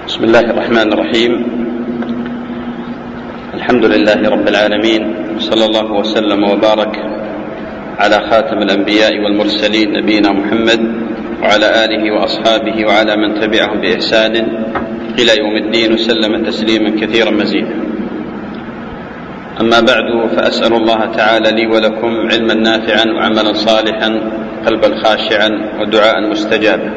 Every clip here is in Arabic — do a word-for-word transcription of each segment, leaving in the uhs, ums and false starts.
بسم الله الرحمن الرحيم. الحمد لله رب العالمين، صلى الله وسلم وبارك على خاتم الأنبياء والمرسلين نبينا محمد وعلى آله وأصحابه وعلى من تبعهم بإحسان إلى يوم الدين وسلم تسليما كثيرا مزيدا. أما بعد، فأسأل الله تعالى لي ولكم علما نافعا وعملا صالحا قلبا خاشعا ودعاء مستجابا.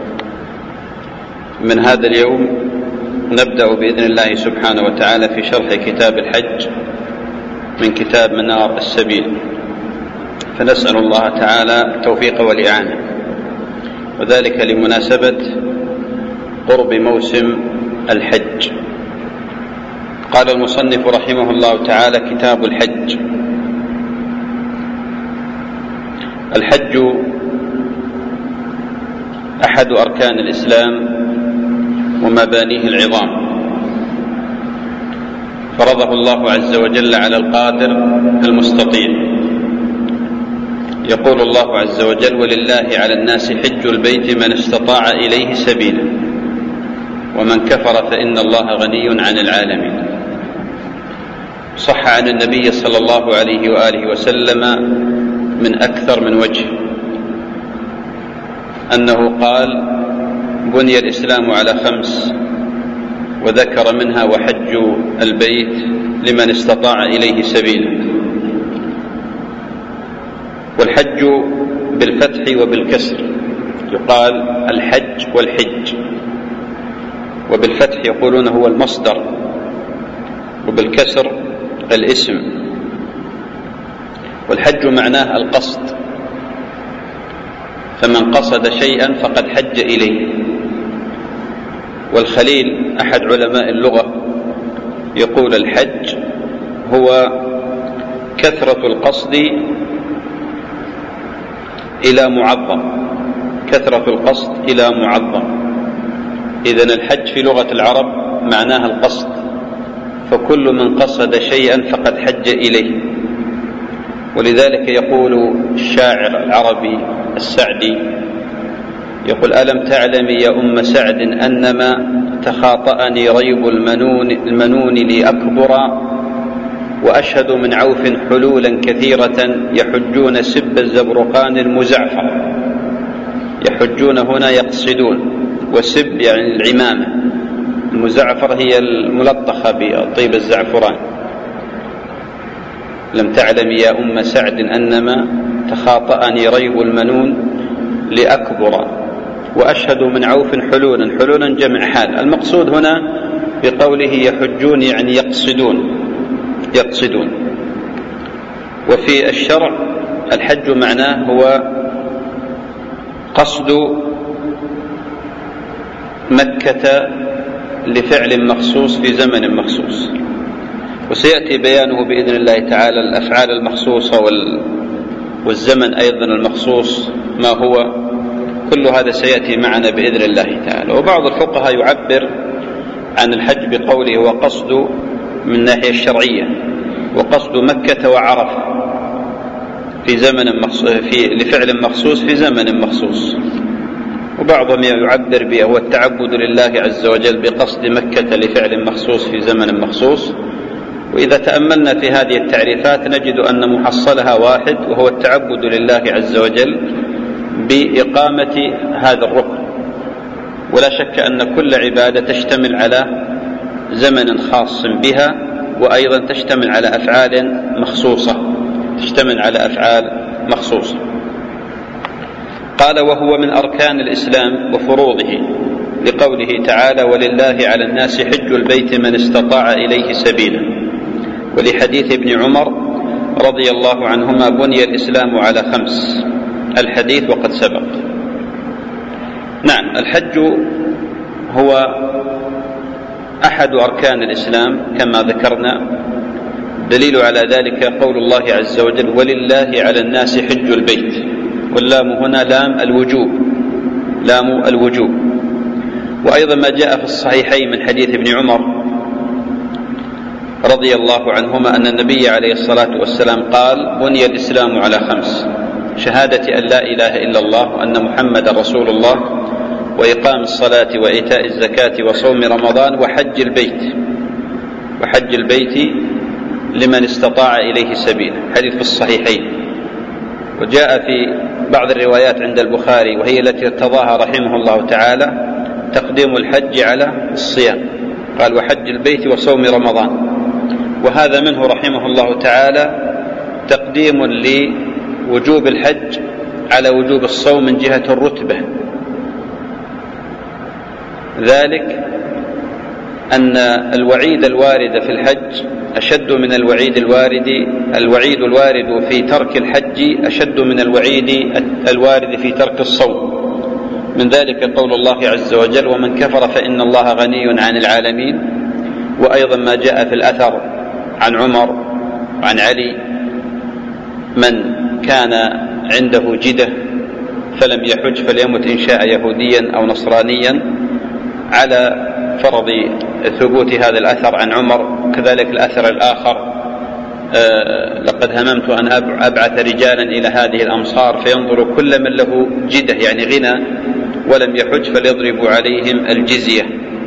من هذا اليوم نبدأ بإذن الله سبحانه وتعالى في شرح كتاب الحج من كتاب منار السبيل، فنسأل الله تعالى التوفيق والإعانة، وذلك لمناسبة قرب موسم الحج. قال المصنف رحمه الله تعالى: كتاب الحج. الحج أحد أركان الإسلام ومبانيه العظام، فرضه الله عز وجل على القادر المستطيع. يقول الله عز وجل: ولله على الناس حج البيت من استطاع إليه سبيلا ومن كفر فإن الله غني عن العالمين. صح عن النبي صلى الله عليه وآله وسلم من أكثر من وجه أنه قال: بني الإسلام على خمس، وذكر منها وحج البيت لمن استطاع إليه سبيلا. والحج بالفتح وبالكسر يقال الحج والحج، وبالفتح يقولون هو المصدر، وبالكسر الاسم. والحج معناه القصد، فمن قصد شيئا فقد حج إليه. والخليل أحد علماء اللغة يقول: الحج هو كثرة القصد إلى معظم، كثرة القصد إلى معظم. إذن الحج في لغة العرب معناها القصد، فكل من قصد شيئا فقد حج إليه. ولذلك يقول الشاعر العربي السعدي يقول: ألم تعلمي يا أم سعد أنما تخاطأني ريب المنون, المنون لي أكبرا، وأشهد من عوف حلولا كثيرة يحجون سب الزبرقان المزعفر. يحجون هنا يقصدون، وسب يعني العمامة، المزعفر هي الملطخة بطيب الزعفران. لم تعلمي يا أم سعد أنما تخاطأني ريب المنون لأكبر، وأشهد من عوف حلولا. حلولا جمع حال. المقصود هنا بقوله يحجون يعني يقصدون يقصدون. وفي الشرع الحج معناه هو قصد مكة لفعل مخصوص في زمن مخصوص، وسيأتي بيانه بإذن الله تعالى الأفعال المخصوصة والزمن أيضا المخصوص ما هو. كل هذا سيأتي معنا بإذن الله تعالى. وبعض الفقهاء يعبر عن الحج بقوله هو قصد من الناحية الشرعية، وقصد مكة وعرفة في زمن مخصوص في لفعل مخصوص في زمن مخصوص. وبعضهم يعبر به هو التعبد لله عز وجل بقصد مكة لفعل مخصوص في زمن مخصوص. وإذا تأملنا في هذه التعريفات نجد أن محصلها واحد، وهو التعبد لله عز وجل بإقامة هذا الركن. ولا شك أن كل عبادة تشتمل على زمن خاص بها، وأيضا تشتمل على أفعال مخصوصة تشتمل على أفعال مخصوصة. قال: وهو من أركان الإسلام وفروضه، لقوله تعالى: ولله على الناس حج البيت من استطاع إليه سبيلا. ولحديث ابن عمر رضي الله عنهما: بني الإسلام على خمس. الحديث وقد سبق. نعم، الحج هو أحد أركان الإسلام كما ذكرنا. دليل على ذلك قول الله عز وجل: ولله على الناس حج البيت. واللام هنا لام الوجوب، لام الوجوب. وأيضا ما جاء في الصحيحين من حديث ابن عمر رضي الله عنهما أن النبي عليه الصلاة والسلام قال: بني الإسلام على خمس: شهادة أن لا إله إلا الله وأن محمد رسول الله، وإقام الصلاة وإيتاء الزكاة وصوم رمضان وحج البيت وحج البيت لمن استطاع إليه سبيلا، حديث في الصحيحين. وجاء في بعض الروايات عند البخاري وهي التي ارتضاها رحمه الله تعالى تقديم الحج على الصيام، قال وحج البيت وصوم رمضان، وهذا منه رحمه الله تعالى تقديم لوجوب الحج على وجوب الصوم من جهة الرتبة، ذلك أن الوعيد الوارد في الحج أشد من الوعيد الوارد الوعيد الوارد في ترك الحج أشد من الوعيد الوارد في ترك الصوم. من ذلك قول الله عز وجل ومن كفر فإن الله غني عن العالمين، وأيضا ما جاء في الأثر عن عمر وعن علي من كان عنده جدة فلم يحج فليمت إن شاء يهوديا أو نصرانيا، على فرض ثبوت هذا الأثر عن عمر. كذلك الأثر الآخر آه لقد هممت أن أبعث رجالا إلى هذه الأمصار فينظر كل من له جدة يعني غنى ولم يحج فليضرب عليهم الجزية.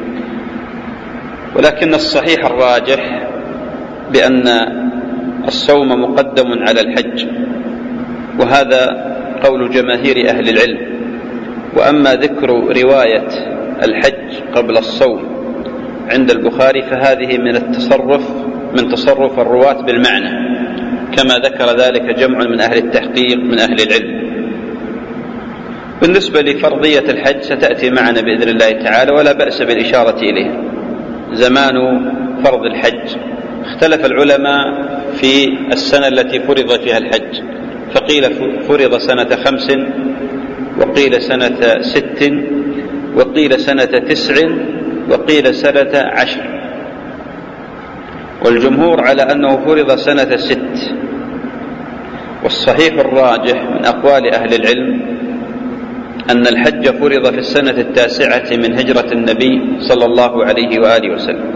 ولكن الصحيح الراجح بأن الصوم مقدم على الحج، وهذا قول جماهير أهل العلم. وأما ذكر رواية الحج قبل الصوم عند البخاري فهذه من التصرف من تصرف الرواة بالمعنى، كما ذكر ذلك جمع من أهل التحقيق من أهل العلم. بالنسبة لفرضية الحج ستأتي معنا بإذن الله تعالى، ولا بأس بالإشارة إليه. زمان فرض الحج اختلف العلماء في السنة التي فرض فيها الحج، فقيل فرض سنة خمس، وقيل سنة ست، وقيل سنة تسع، وقيل سنة عشر، والجمهور على أنه فرض سنة ست. والصحيح الراجح من أقوال أهل العلم أن الحج فرض في السنة التاسعة من هجرة النبي صلى الله عليه وآله وسلم.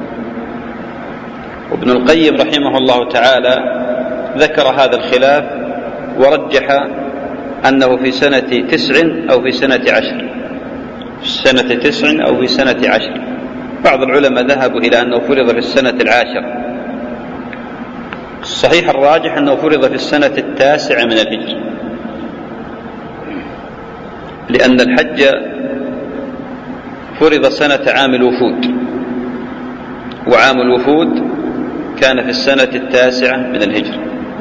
وابن القيم رحمه الله تعالى ذكر هذا الخلاف ورجح أنه في سنة تسع أو في سنة عشر في سنة تسع أو في سنة عشر. بعض العلماء ذهبوا إلى أنه فرض في السنة العاشرة. الصحيح الراجح أنه فرض في السنة التاسعة من الهجرة، لأن الحج فرض سنة عام الوفود، وعام الوفود كان في السنة التاسعة من الهجرة.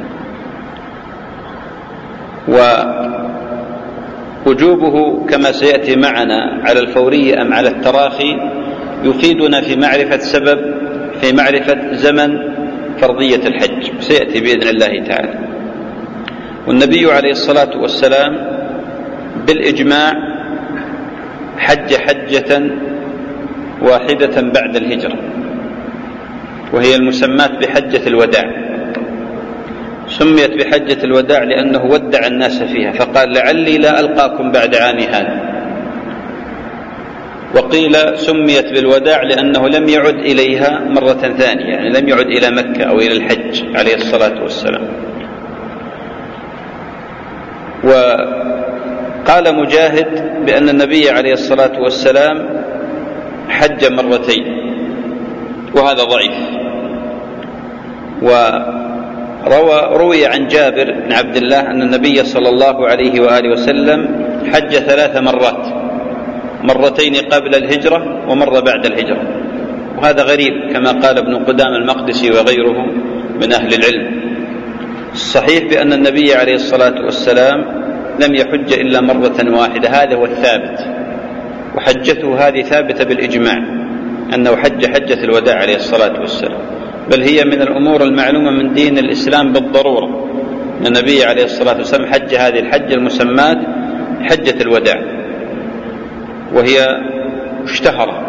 ووجوبه كما سيأتي معنا على الفورية أم على التراخي يفيدنا في معرفة سبب في معرفة زمن فرضية الحج، سيأتي بإذن الله تعالى. والنبي عليه الصلاة والسلام بالإجماع حج حجة واحدة بعد الهجرة، وهي المسماة بحجة الوداع. سميت بحجة الوداع لأنه ودع الناس فيها فقال لعلي لا ألقاكم بعد عامي هذا. وقيل سميت بالوداع لأنه لم يعد إليها مرة ثانية، يعني لم يعد إلى مكة أو إلى الحج عليه الصلاة والسلام. وقال مجاهد بأن النبي عليه الصلاة والسلام حج مرتين، وهذا ضعيف. وروى روي عن جابر بن عبد الله أن النبي صلى الله عليه وآله وسلم حج ثلاث مرات، مرتين قبل الهجرة ومرة بعد الهجرة، وهذا غريب كما قال ابن قدامة المقدسي وغيره من أهل العلم. الصحيح بأن النبي عليه الصلاة والسلام لم يحج إلا مرة واحدة، هذا هو الثابت، وحجته هذه ثابتة بالإجماع أنه حج حجة الوداع عليه الصلاة والسلام، بل هي من الأمور المعلومة من دين الإسلام بالضرورة أن النبي عليه الصلاة والسلام حج هذه الحجة المسماة حجة الوداع، وهي مشتهرة.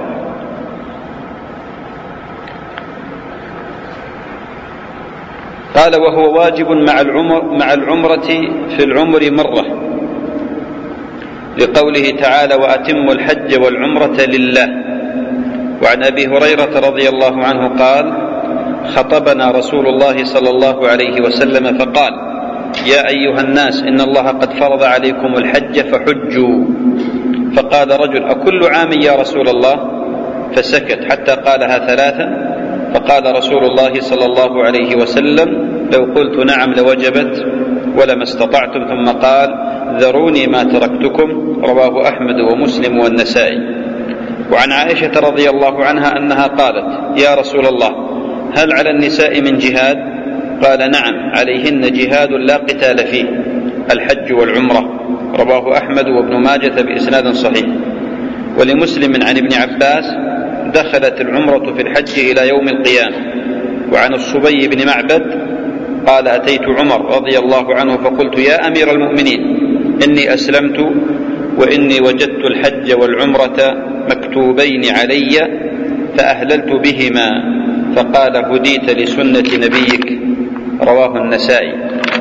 قال وهو واجب مع العمر مع العمرة في العمر مرة، لقوله تعالى وأتموا الحج والعمرة لله. وعن أبي هريرة رضي الله عنه قال خطبنا رسول الله صلى الله عليه وسلم فقال يا أيها الناس إن الله قد فرض عليكم الحج فحجوا فقال رجل: أكل عام يا رسول الله؟ فسكت حتى قالها ثلاثا، فقال رسول الله صلى الله عليه وسلم: لو قلت نعم لوجبت ولما استطعتم. ثم قال: ذروني ما تركتكم. رواه أحمد ومسلم والنسائي. وعن عائشة رضي الله عنها أنها قالت: يا رسول الله، هل على النساء من جهاد؟ قال: نعم، عليهن جهاد لا قتال فيه، الحج والعمرة. رواه أحمد وابن ماجة بإسناد صحيح. ولمسلم عن ابن عباس: دخلت العمرة في الحج إلى يوم القيامة. وعن الصبي بن معبد قال: أتيت عمر رضي الله عنه فقلت: يا أمير المؤمنين، إني أسلمت وإني وجدت الحج والعمرة مكتوبين علي فأهللت بهما، فقال: هديت لسنة نبيك. رواه النسائي.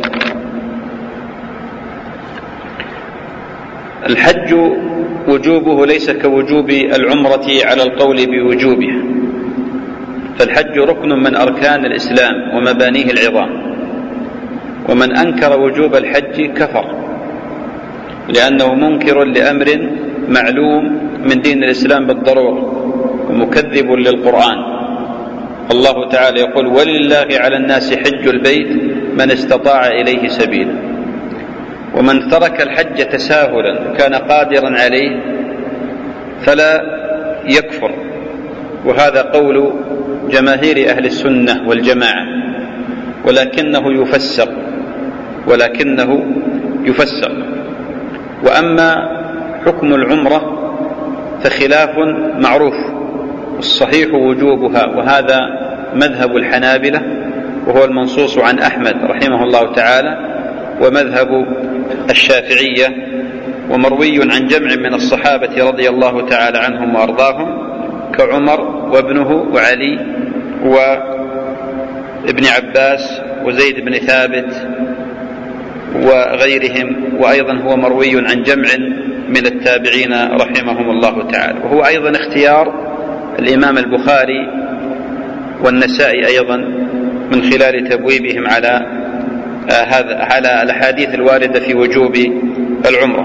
الحج وجوبه ليس كوجوب العمرة على القول بوجوبها، فالحج ركن من أركان الإسلام ومبانيه العظام، ومن أنكر وجوب الحج كفر، لأنه منكر لأمر معلوم من دين الإسلام بالضرورة ومكذب للقرآن. الله تعالى يقول: ولله على الناس حج البيت من استطاع إليه سبيلا. ومن ترك الحج تساهلا كان قادرا عليه فلا يكفر، وهذا قول جماهير أهل السنة والجماعة، ولكنه يفسر ولكنه يفسر وأما حكم العمرة فخلاف معروف، الصحيح وجوبها، وهذا مذهب الحنابلة، وهو المنصوص عن أحمد رحمه الله تعالى، ومذهب الشافعية، ومروي عن جمع من الصحابة رضي الله تعالى عنهم وأرضاهم كعمر وابنه وعلي وابن عباس وزيد بن ثابت وغيرهم، وأيضا هو مروي عن جمع من التابعين رحمهم الله تعالى، وهو أيضا اختيار الإمام البخاري والنسائي أيضا من خلال تبويبهم على هذا على الأحاديث الواردة في وجوب العمرة.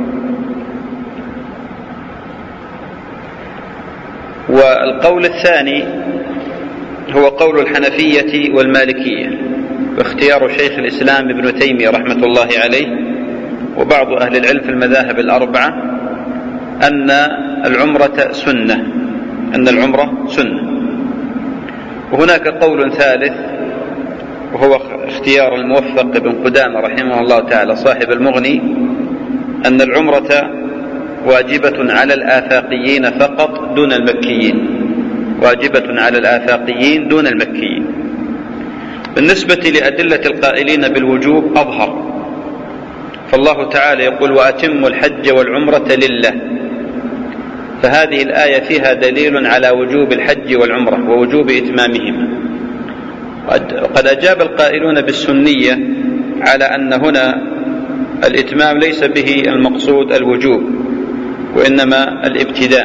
والقول الثاني هو قول الحنفية والمالكية، واختيار شيخ الإسلام ابن تيمية رحمة الله عليه وبعض أهل العلم في المذاهب الأربعة أن العمرة سنة أن العمرة سنة. وهناك قول ثالث وهو اختيار الموفق بن قدامة رحمه الله تعالى صاحب المغني، أن العمرة واجبة على الآفاقيين فقط دون المكيين، واجبة على الآفاقيين دون المكيين. بالنسبة لأدلة القائلين بالوجوب أظهر، فالله تعالى يقول: وأتموا الحج والعمرة لله، فهذه الآية فيها دليل على وجوب الحج والعمرة ووجوب إتمامهما. قد أجاب القائلون بالسنية على أن هنا الإتمام ليس به المقصود الوجوب وإنما الابتداء،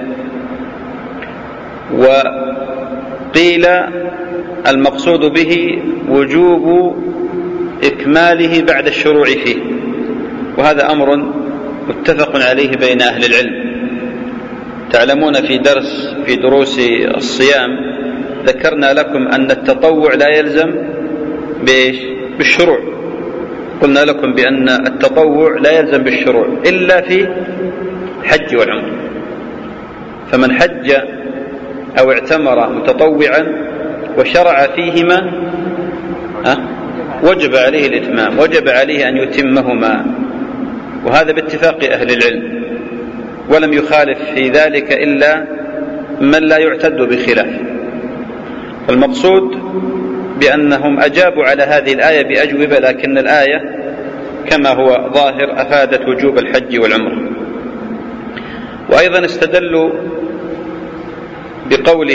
وقيل المقصود به وجوب إكماله بعد الشروع فيه، وهذا أمر متفق عليه بين أهل العلم. تعلمون في درس في دروس الصيام ذكرنا لكم أن التطوع لا يلزم بإيش؟ بالشروع. قلنا لكم بأن التطوع لا يلزم بالشروع إلا في الحج والعمرة، فمن حج أو اعتمر متطوعا وشرع فيهما وجب عليه الإتمام، وجب عليه أن يتمهما، وهذا باتفاق أهل العلم، ولم يخالف في ذلك إلا من لا يعتد بخلاف. المقصود بأنهم أجابوا على هذه الآية بأجوبة، لكن الآية كما هو ظاهر أفادت وجوب الحج والعمرة. وأيضا استدلوا بقول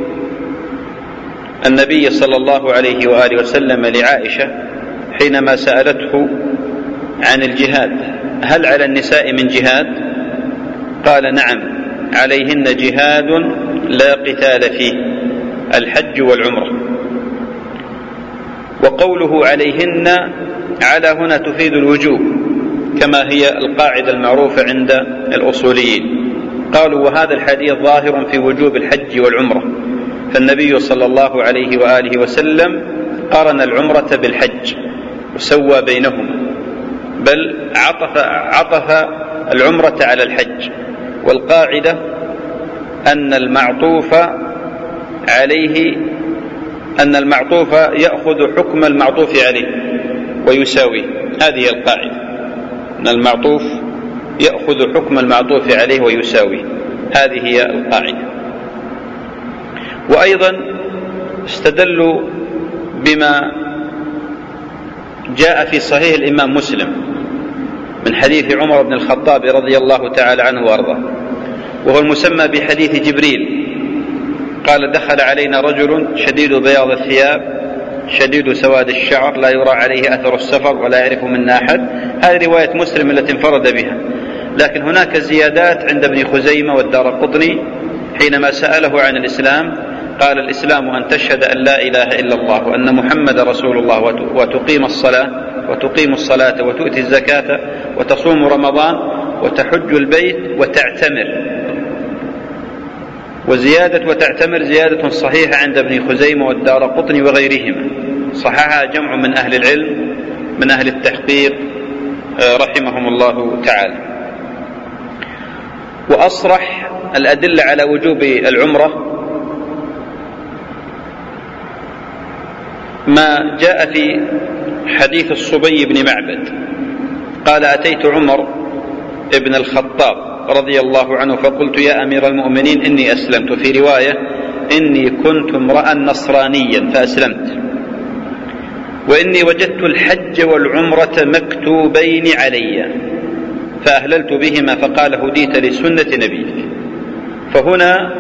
النبي صلى الله عليه وآله وسلم لعائشة حينما سألته عن الجهاد: هل على النساء من جهاد؟ قال: نعم، عليهن جهاد لا قتال فيه، الحج والعمرة. وقوله عليهن على هنا تفيد الوجوب، كما هي القاعدة المعروفة عند الأصوليين. قالوا وهذا الحديث ظاهر في وجوب الحج والعمرة، فالنبي صلى الله عليه وآله وسلم قارن العمرة بالحج وسوى بينهما، بل عطف, عطف العمرة على الحج. والقاعدة أن المعطوف عليه أن المعطوف يأخذ حكم المعطوف عليه ويساويه، هذه القاعدة، أن المعطوف يأخذ حكم المعطوف عليه ويساويه، هذه هي القاعدة. وأيضا استدلوا بما جاء في صحيح الإمام مسلم من حديث عمر بن الخطاب رضي الله تعالى عنه وارضاه، وهو المسمى بحديث جبريل. قال دخل علينا رجل شديد بياض الثياب شديد سواد الشعر لا يرى عليه أثر السفر ولا يعرف منا أحد. هذه رواية مسلم التي انفرد بها، لكن هناك زيادات عند ابن خزيمة والدارقطني حينما سأله عن الإسلام قال الإسلام أن تشهد أن لا إله إلا الله وأن محمد رسول الله وتقيم الصلاة وتقيم الصلاة وتؤتي الزكاة وتصوم رمضان وتحج البيت وتعتمر. وزيادة وتعتمر زيادة صحيحة عند ابن خزيمة والدارقطني وغيرهما، صححها جمع من أهل العلم من أهل التحقيق رحمهم الله تعالى. وأصرح الأدلة على وجوب العمرة ما جاء في حديث الصبي بن معبد قال أتيت عمر ابن الخطاب رضي الله عنه فقلت يا أمير المؤمنين إني أسلمت، في رواية إني كنت امرأ نصرانيا فأسلمت، وإني وجدت الحج والعمرة مكتوبين علي فأهللت بهما، فقال هديت لسنة نبيك. فهنا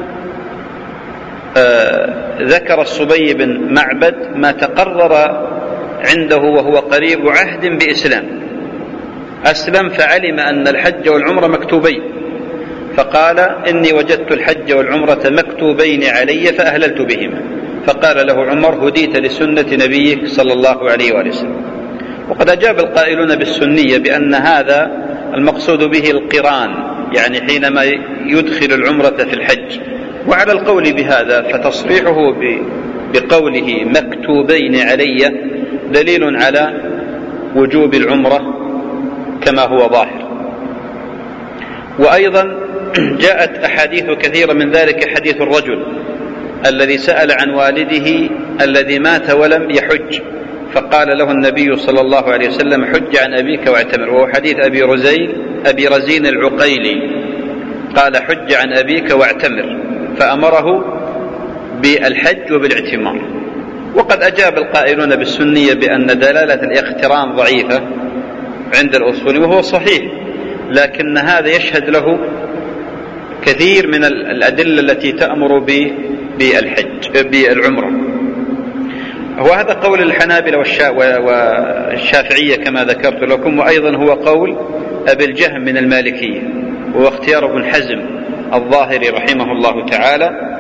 آه ذكر الصبي بن معبد ما تقرر عنده وهو قريب عهد بإسلام، أسلم فعلم أن الحج والعمرة مكتوبين، فقال إني وجدت الحج والعمرة مكتوبين علي فأهللت بهما، فقال له عمر هديت لسنة نبيك صلى الله عليه وآله وسلم. وقد أجاب القائلون بالسنية بأن هذا المقصود به القران، يعني حينما يدخل العمرة في الحج. وعلى القول بهذا فتصريحه بقوله مكتوبين علي دليل على وجوب العمرة كما هو ظاهر. وأيضا جاءت أحاديث كثيرة من ذلك حديث الرجل الذي سأل عن والده الذي مات ولم يحج، فقال له النبي صلى الله عليه وسلم حج عن أبيك واعتمر، وهو حديث أبي رزين أبي رزين العقيلي قال حج عن أبيك واعتمر، فأمره بالحج وبالاعتمار. وقد أجاب القائلون بالسنية بأن دلالة الاقتران ضعيفة عند الأصول، وهو صحيح، لكن هذا يشهد له كثير من الأدلة التي تأمر بالحج بالعمرة. وهذا قول الحنابلة والشافعية كما ذكرت لكم، وأيضا هو قول أبي الجهم من المالكية، وهو اختيار ابن حزم الظاهري رحمه الله تعالى.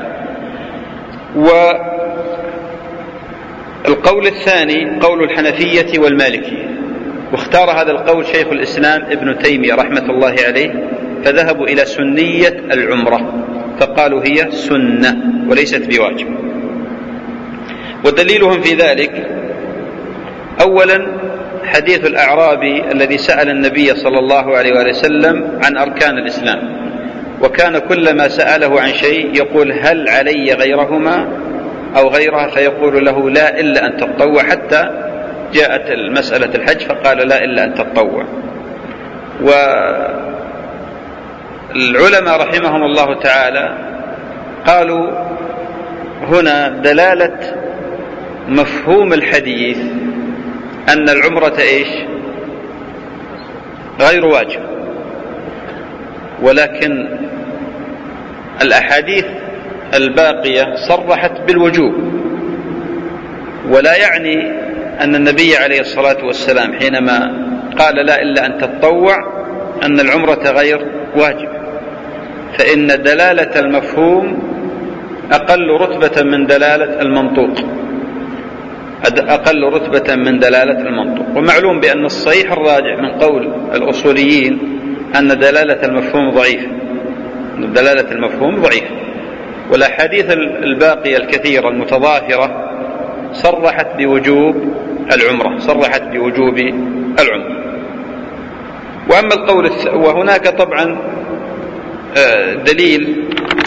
والقول الثاني قول الحنفية والمالكية، واختار هذا القول شيخ الإسلام ابن تيمية رحمة الله عليه، فذهبوا إلى سنية العمرة فقالوا هي سنة وليست بواجب. ودليلهم في ذلك أولا حديث الأعرابي الذي سأل النبي صلى الله عليه وآله وسلم عن أركان الإسلام، وكان كلما سأله عن شيء يقول هل علي غيرهما أو غيرها، فيقول له لا إلا أن تتطوع، حتى جاءت المسألة الحج فقال لا إلا أن تتطوع. والعلماء رحمهم الله تعالى قالوا هنا دلالة مفهوم الحديث أن العمرة إيش غير واجب، ولكن الأحاديث الباقية صرحت بالوجوب، ولا يعني أن النبي عليه الصلاة والسلام حينما قال لا إلا أن تتطوع أن العمرة غير واجب، فإن دلالة المفهوم أقل رتبة من دلالة المنطوق. أقل رتبة من دلالة المنطوق. ومعلوم بأن الصحيح الراجع من قول الأصوليين أن دلالة المفهوم ضعيف، دلالة المفهوم ضعيف، والأحاديث الباقية الكثيرة المتظاهرة صرحت بوجوب العمرة، صرحت بوجوب العمرة. وأما القول وهناك طبعا دليل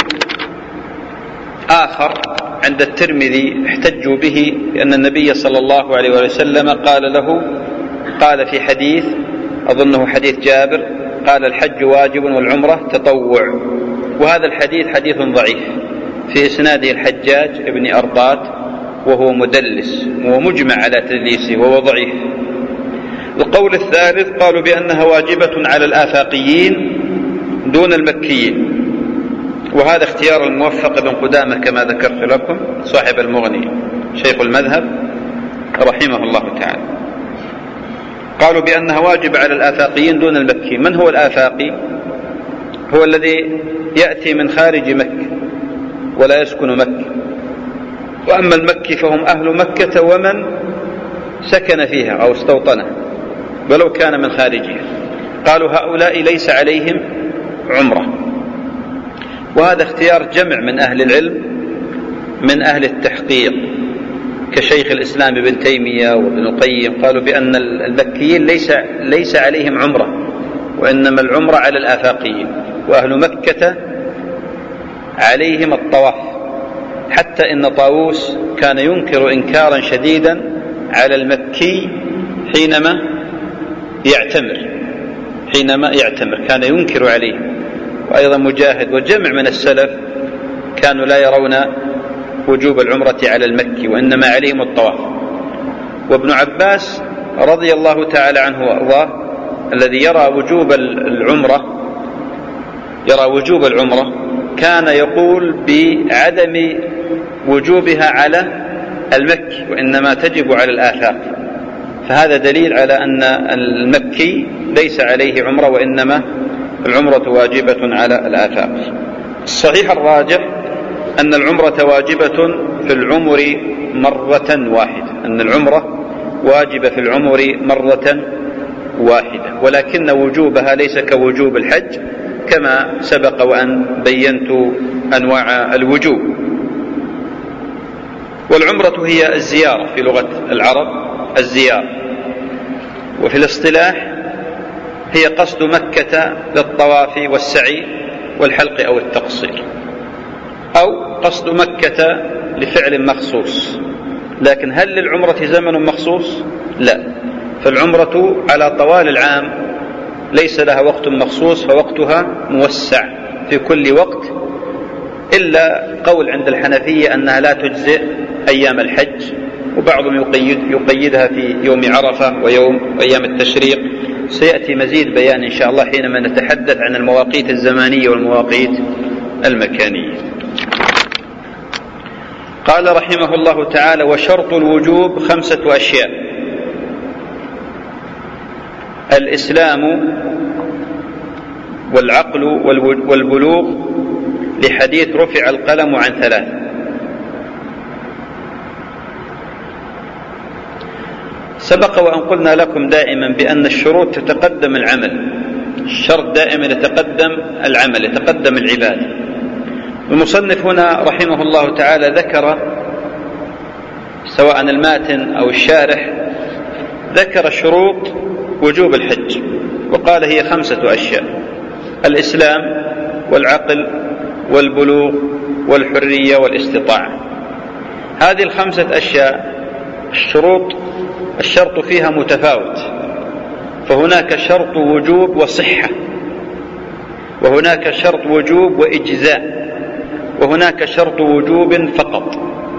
آخر عند الترمذي احتجوا به، لأن النبي صلى الله عليه وسلم قال له، قال في حديث أظنه حديث جابر، قال الحج واجب والعمرة تطوع، وهذا الحديث حديث ضعيف في إسناده الحجاج ابن أرطات وهو مدلس ومجمع على تدليسه وهو ضعيف. القول الثالث قالوا بأنها واجبة على الآفاقيين دون المكيين، وهذا اختيار الموفق بن قدامة كما ذكرت لكم صاحب المغني شيخ المذهب رحمه الله تعالى. قالوا بأنها واجب على الآفاقيين دون المكي. من هو الآفاقي؟ هو الذي يأتي من خارج مكة ولا يسكن مكة، وأما المكي فهم أهل مكة ومن سكن فيها أو استوطنها ولو كان من خارجها. قالوا هؤلاء ليس عليهم عمرة، وهذا اختيار جمع من أهل العلم من أهل التحقيق كشيخ الإسلام ابن تيمية وابن القيم، قالوا بأن المكيين ليس, ليس عليهم عمرة، وإنما العمرة على الآفاقيين، وأهل مكة عليهم الطواف، حتى إن طاووس كان ينكر إنكارا شديدا على المكي حينما يعتمر حينما يعتمر كان ينكر عليه. وأيضا مجاهد وجمع من السلف كانوا لا يرون وجوب العمرة على المكي وإنما عليهم الطواف. وابن عباس رضي الله تعالى عنه وأرضاه الذي يرى وجوب العمرة يرى وجوب العمرة كان يقول بعدم وجوبها على المكي وإنما تجب على الآفاق، فهذا دليل على أن المكي ليس عليه عمرة وإنما العمرة واجبة على الآفاق. الصحيح الراجح أن العمرة واجبة في العمر مرة واحدة، أن العمرة واجبة في العمر مرة واحدة، ولكن وجوبها ليس كوجوب الحج كما سبق وأن بينت أنواع الوجوب. والعمرة هي الزيارة في لغة العرب، الزيارة، وفي الاصطلاح هي قصد مكة للطواف والسعي والحلق أو التقصير، أو قصد مكة لفعل مخصوص. لكن هل للعمرة زمن مخصوص؟ لا، فالعمرة على طوال العام ليس لها وقت مخصوص، فوقتها موسع في كل وقت، إلا قول عند الحنفية أنها لا تجزئ أيام الحج، وبعضهم يقيد يقيدها في يوم عرفة ويوم أيام التشريق. سيأتي مزيد بيان إن شاء الله حينما نتحدث عن المواقيت الزمانية والمواقيت المكانية. قال رحمه الله تعالى: وشرط الوجوب خمسة أشياء: الإسلام والعقل والبلوغ، لحديث رفع القلم عن ثلاث. سبق وأن قلنا لكم دائما بأن الشروط تتقدم العمل، الشرط دائما يتقدم العمل، يتقدم العبادة. المصنف هنا رحمه الله تعالى ذكر، سواء الماتن أو الشارح، ذكر شروط وجوب الحج وقال هي خمسة أشياء: الإسلام والعقل والبلوغ والحرية والاستطاعة. هذه الخمسة أشياء الشروط الشرط فيها متفاوت، فهناك شرط وجوب وصحة، وهناك شرط وجوب وإجزاء، وهناك شرط وجوب فقط.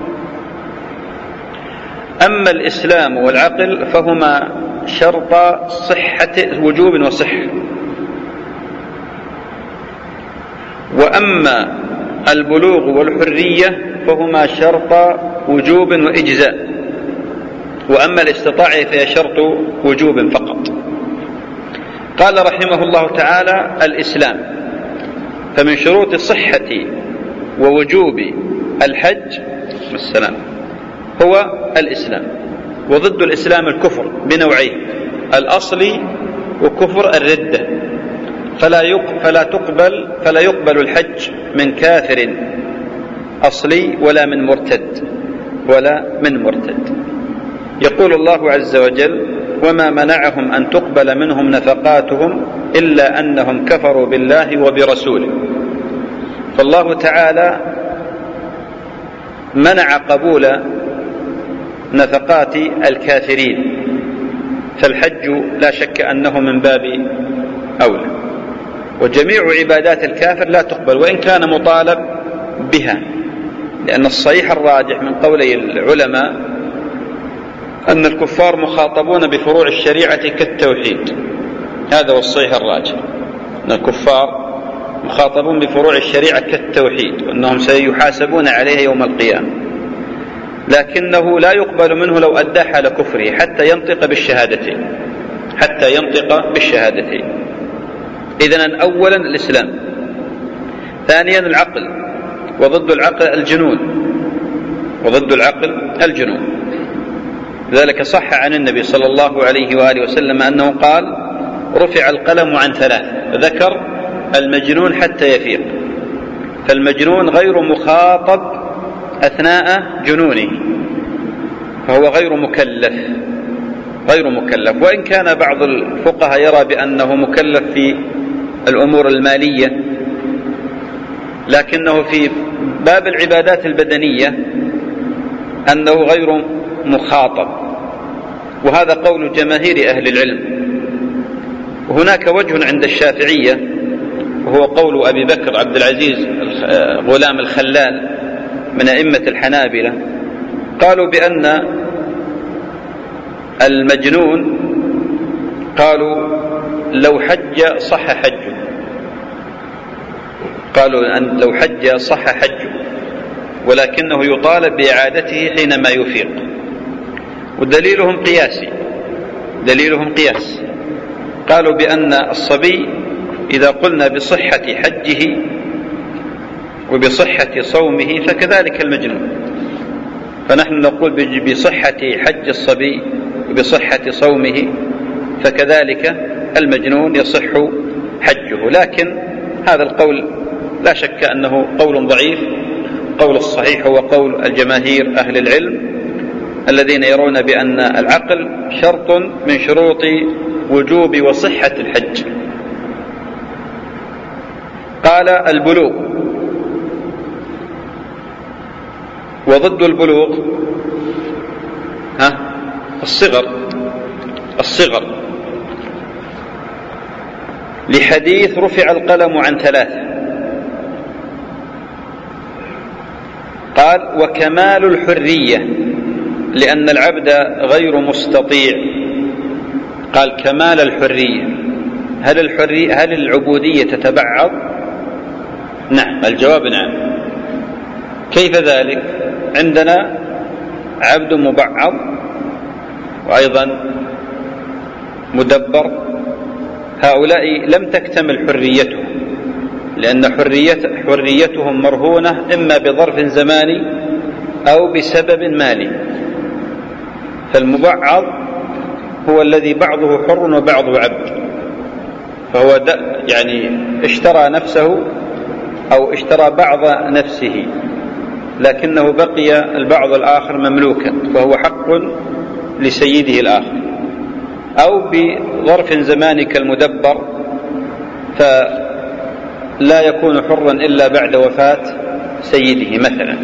أما الإسلام والعقل فهما شرط صحة وجوب وصحة، وأما البلوغ والحرية فهما شرط وجوب وإجزاء، وأما الاستطاعة فهي شرط وجوب فقط. قال رحمه الله تعالى: الإسلام، فمن شروط صحة ووجوب الحج السلام هو الإسلام، وضد الإسلام الكفر بنوعين: الأصلي وكفر الردة. فلا فلا تقبل فلا يقبل الحج من كافر أصلي ولا من مرتد ولا من مرتد. يقول الله عز وجل: وما منعهم أن تقبل منهم نفقاتهم إلا أنهم كفروا بالله وبرسوله. فالله تعالى منع قبول نفقات الكافرين، فالحج لا شك أنه من باب أولى. وجميع عبادات الكافر لا تقبل وإن كان مطالب بها، لأن الصحيح الراجح من قولي العلماء أن الكفار مخاطبون بفروع الشريعة كالتوحيد. هذا هو الصحيح الراجح، أن الكفار مخاطبون بفروع الشريعة كالتوحيد، وأنهم سيحاسبون عليها يوم القيامة، لكنه لا يقبل منه لو أدى حال كفره حتى ينطق بالشهادتين حتى ينطق بالشهادتين. إذن أولا الإسلام، ثانيا العقل، وضد العقل الجنون وضد العقل الجنون. لذلك صح عن النبي صلى الله عليه وآله وسلم أنه قال: رفع القلم عن ثلاث، ذكر المجنون حتى يفيق. فالمجنون غير مخاطب أثناء جنونه، فهو غير مكلف غير مكلف وإن كان بعض الفقهاء يرى بأنه مكلف في الأمور المالية، لكنه في باب العبادات البدنية أنه غير مخاطب، وهذا قول جماهير أهل العلم. وهناك وجه عند الشافعية، وهو قول أبي بكر عبد العزيز غلام الخلال من أئمة الحنابلة، قالوا بأن المجنون قالوا لو حج صح حجه قالوا أن لو حج صح حجه ولكنه يطالب بإعادته حينما يفيق. ودليلهم قياسي دليلهم قياس قالوا بأن الصبي إذا قلنا بصحة حجه وبصحة صومه فكذلك المجنون، فنحن نقول بصحة حج الصبي وبصحة صومه فكذلك المجنون يصح حجه. لكن هذا القول لا شك أنه قول ضعيف. قول الصحيح هو قول الجماهير أهل العلم الذين يرون بأن العقل شرط من شروط وجوب وصحة الحج. قال: البلوغ، وضد البلوغ ها الصغر الصغر لحديث رفع القلم عن ثلاث. قال: وكمال الحرية، لأن العبد غير مستطيع. قال: كمال الحرية. هل الحرية هل العبودية تتبعض؟ نعم، الجواب نعم. كيف ذلك؟ عندنا عبد مبعض وأيضا مدبر، هؤلاء لم تكتمل حريتهم، لأن حرية حريتهم مرهونة إما بظرف زماني أو بسبب مالي. فالمبعض هو الذي بعضه حر وبعضه عبد، فهو يعني اشترى نفسه أو اشترى بعض نفسه، لكنه بقي البعض الآخر مملوكا وهو حق لسيده الآخر. أو بظرف زماني كالمدبر، فلا يكون حرا إلا بعد وفاة سيده مثلا.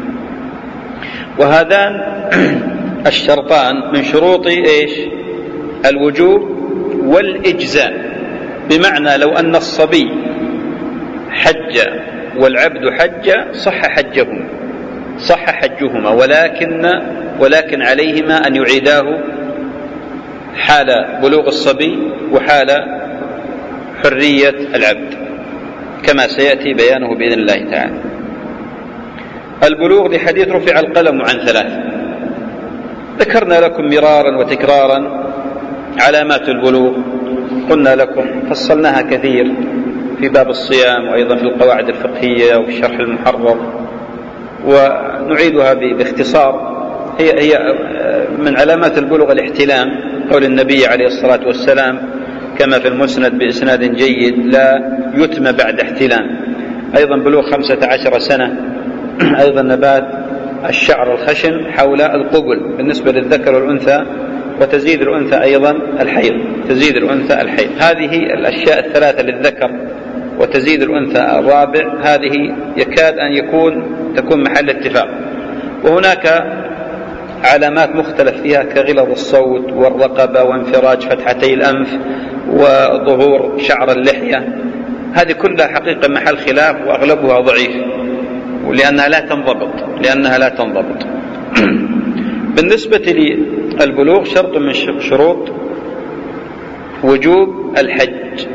وهذان الشرطان من شروط إيش؟ الوجوب والإجزاء. بمعنى لو أن الصبي حج والعبد حج صح حجهما صح حجهما ولكن ولكن عليهما أن يعيداه حال بلوغ الصبي وحال حرية العبد، كما سيأتي بيانه بإذن الله تعالى. البلوغ لحديث رفع القلم عن ثلاث. ذكرنا لكم مرارا وتكرارا علامات البلوغ، قلنا لكم فصلناها كثير في باب الصيام وأيضا في القواعد الفقهية وفي شرح المحرر، ونعيدها باختصار هي هي من علامات البلوغ الاحتلام، قول النبي عليه الصلاة والسلام كما في المسند بإسناد جيد: لا يتم بعد احتلام. أيضا بلوغ خمسة عشر سنة. أيضا نبات الشعر الخشن حول القبل بالنسبة للذكر والأنثى، وتزيد الأنثى أيضا الحيض، تزيد الأنثى الحيض. هذه الأشياء الثلاثة للذكر وتزيد الأنثى الرابع، هذه يكاد أن يكون تكون محل اتفاق. وهناك علامات مختلف فيها كغلظ الصوت والرقبة وانفراج فتحتي الأنف وظهور شعر اللحية، هذه كلها حقيقة محل خلاف وأغلبها ضعيف، ولأنها لا تنضبط لأنها لا تنضبط. بالنسبة للبلوغ شرط من شروط وجوب الحج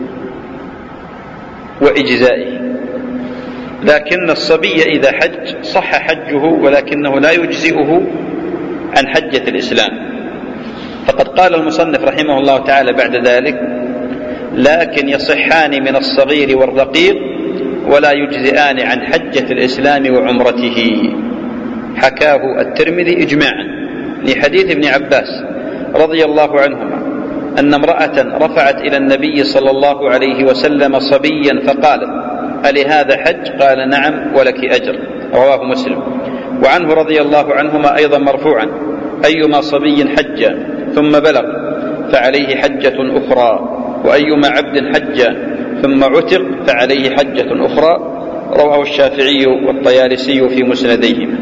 وإجزائه، لكن الصبي إذا حج صح حجه ولكنه لا يجزئه عن حجة الإسلام. فقد قال المصنف رحمه الله تعالى بعد ذلك: لكن يصحان من الصغير والرقيق ولا يجزئان عن حجة الإسلام وعمرته. حكاه الترمذي إجماعا لحديث ابن عباس رضي الله عنهما أن امرأة رفعت إلى النبي صلى الله عليه وسلم صبيا فقالت: ألهذا حج؟ قال: نعم ولك أجر. رواه مسلم. وعنه رضي الله عنهما أيضا مرفوعا: أيما صبي حج ثم بلغ فعليه حجة أخرى، وأيما عبد حج ثم عتق فعليه حجة أخرى. رواه الشافعي والطيالسي في مسنديهما.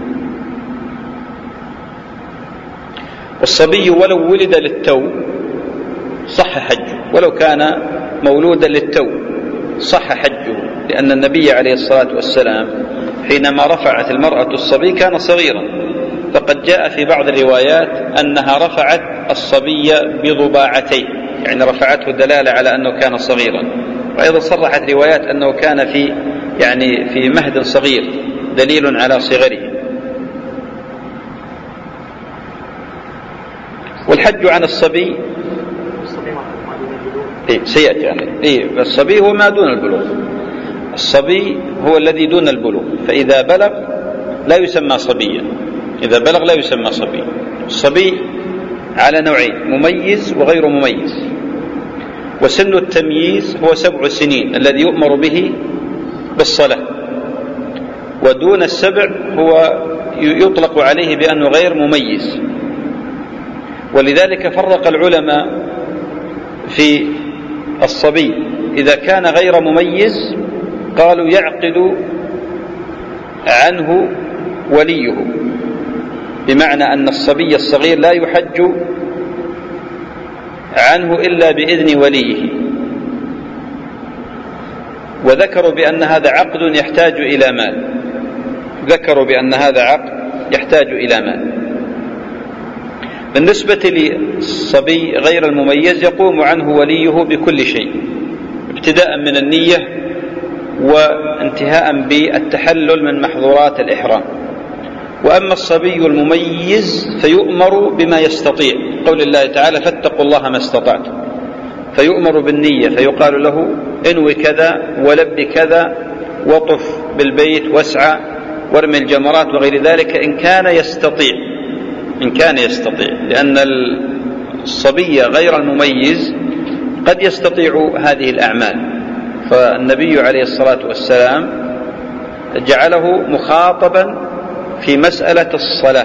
والصبي ولو ولد للتو صح حجه، ولو كان مولودا للتو صح حجه، لأن النبي عليه الصلاة والسلام حينما رفعت المرأة الصبي كان صغيرا، فقد جاء في بعض الروايات أنها رفعت الصبي بضباعتين، يعني رفعته دلالة على أنه كان صغيرا. وأيضا صرحت روايات أنه كان في يعني في مهد صغير، دليل على صغره. والحج عن الصبي إيه سيأتي يعني إيه الصبي هو ما دون البلوغ، الصبي هو الذي دون البلوغ، فإذا بلغ لا يسمى صبيا، إذا بلغ لا يسمى صبيا. الصبي على نوعين: مميز وغير مميز. وسن التمييز هو سبع سنين الذي يؤمر به بالصلاة، ودون السبع هو يطلق عليه بأنه غير مميز. ولذلك فرق العلماء في الصبي إذا كان غير مميز، قالوا يعقد عنه وليه، بمعنى أن الصبي الصغير لا يحج عنه إلا بإذن وليه. وذكروا بأن هذا عقد يحتاج إلى مال، ذكروا بأن هذا عقد يحتاج إلى مال. بالنسبة للصبي غير المميز يقوم عنه وليه بكل شيء، ابتداء من النية وانتهاء بالتحلل من محظورات الإحرام. وأما الصبي المميز فيؤمر بما يستطيع، قول الله تعالى: فاتقوا الله ما استطعتم، فيؤمر بالنية، فيقال له: انوي كذا ولب كذا وطف بالبيت واسعى وارمي الجمرات وغير ذلك إن كان يستطيع، إن كان يستطيع، لأن الصبي غير المميز قد يستطيع هذه الأعمال. فالنبي عليه الصلاة والسلام جعله مخاطبا في مسألة الصلاة،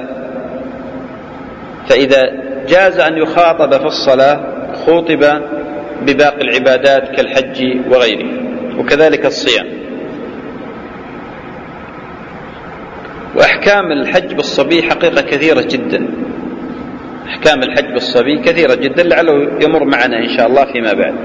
فإذا جاز أن يخاطب في الصلاة خوطب بباقي العبادات كالحج وغيره، وكذلك الصيام. وأحكام الحج بالصبي حقيقة كثيرة جدا، أحكام الحج بالصبي كثيرة جدا، لعله يمر معنا إن شاء الله فيما بعد.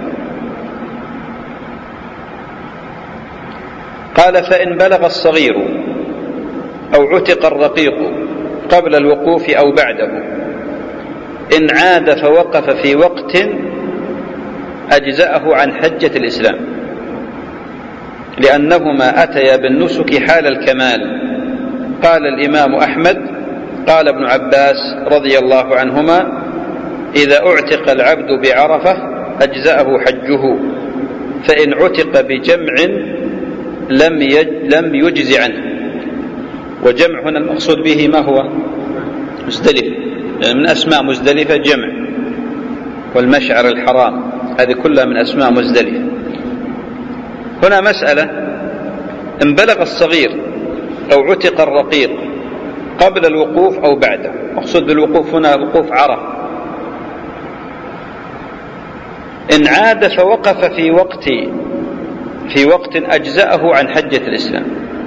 قال: فإن بلغ الصغير أو عتق الرقيق قبل الوقوف أو بعده، إن عاد فوقف في وقت أجزأه عن حجة الإسلام، لأنهما أتيا بالنسك حال الكمال. قال الإمام أحمد: قال ابن عباس رضي الله عنهما: إذا أعتق العبد بعرفة أجزأه حجه، فإن عتق بجمع لم لم يجز عنه. وجمع هنا المقصود به ما هو؟ مزدلفة، يعني من أسماء مزدلفة جمع، والمشعر الحرام هذه كلها من أسماء مزدلفة. هنا مسألة: إن بلغ الصغير أو عتق الرقيق قبل الوقوف أو بعده، مقصود بالوقوف هنا وقوف عرفة، إن عاد فوقف في وقت في وقت أجزأه عن حجة الإسلام.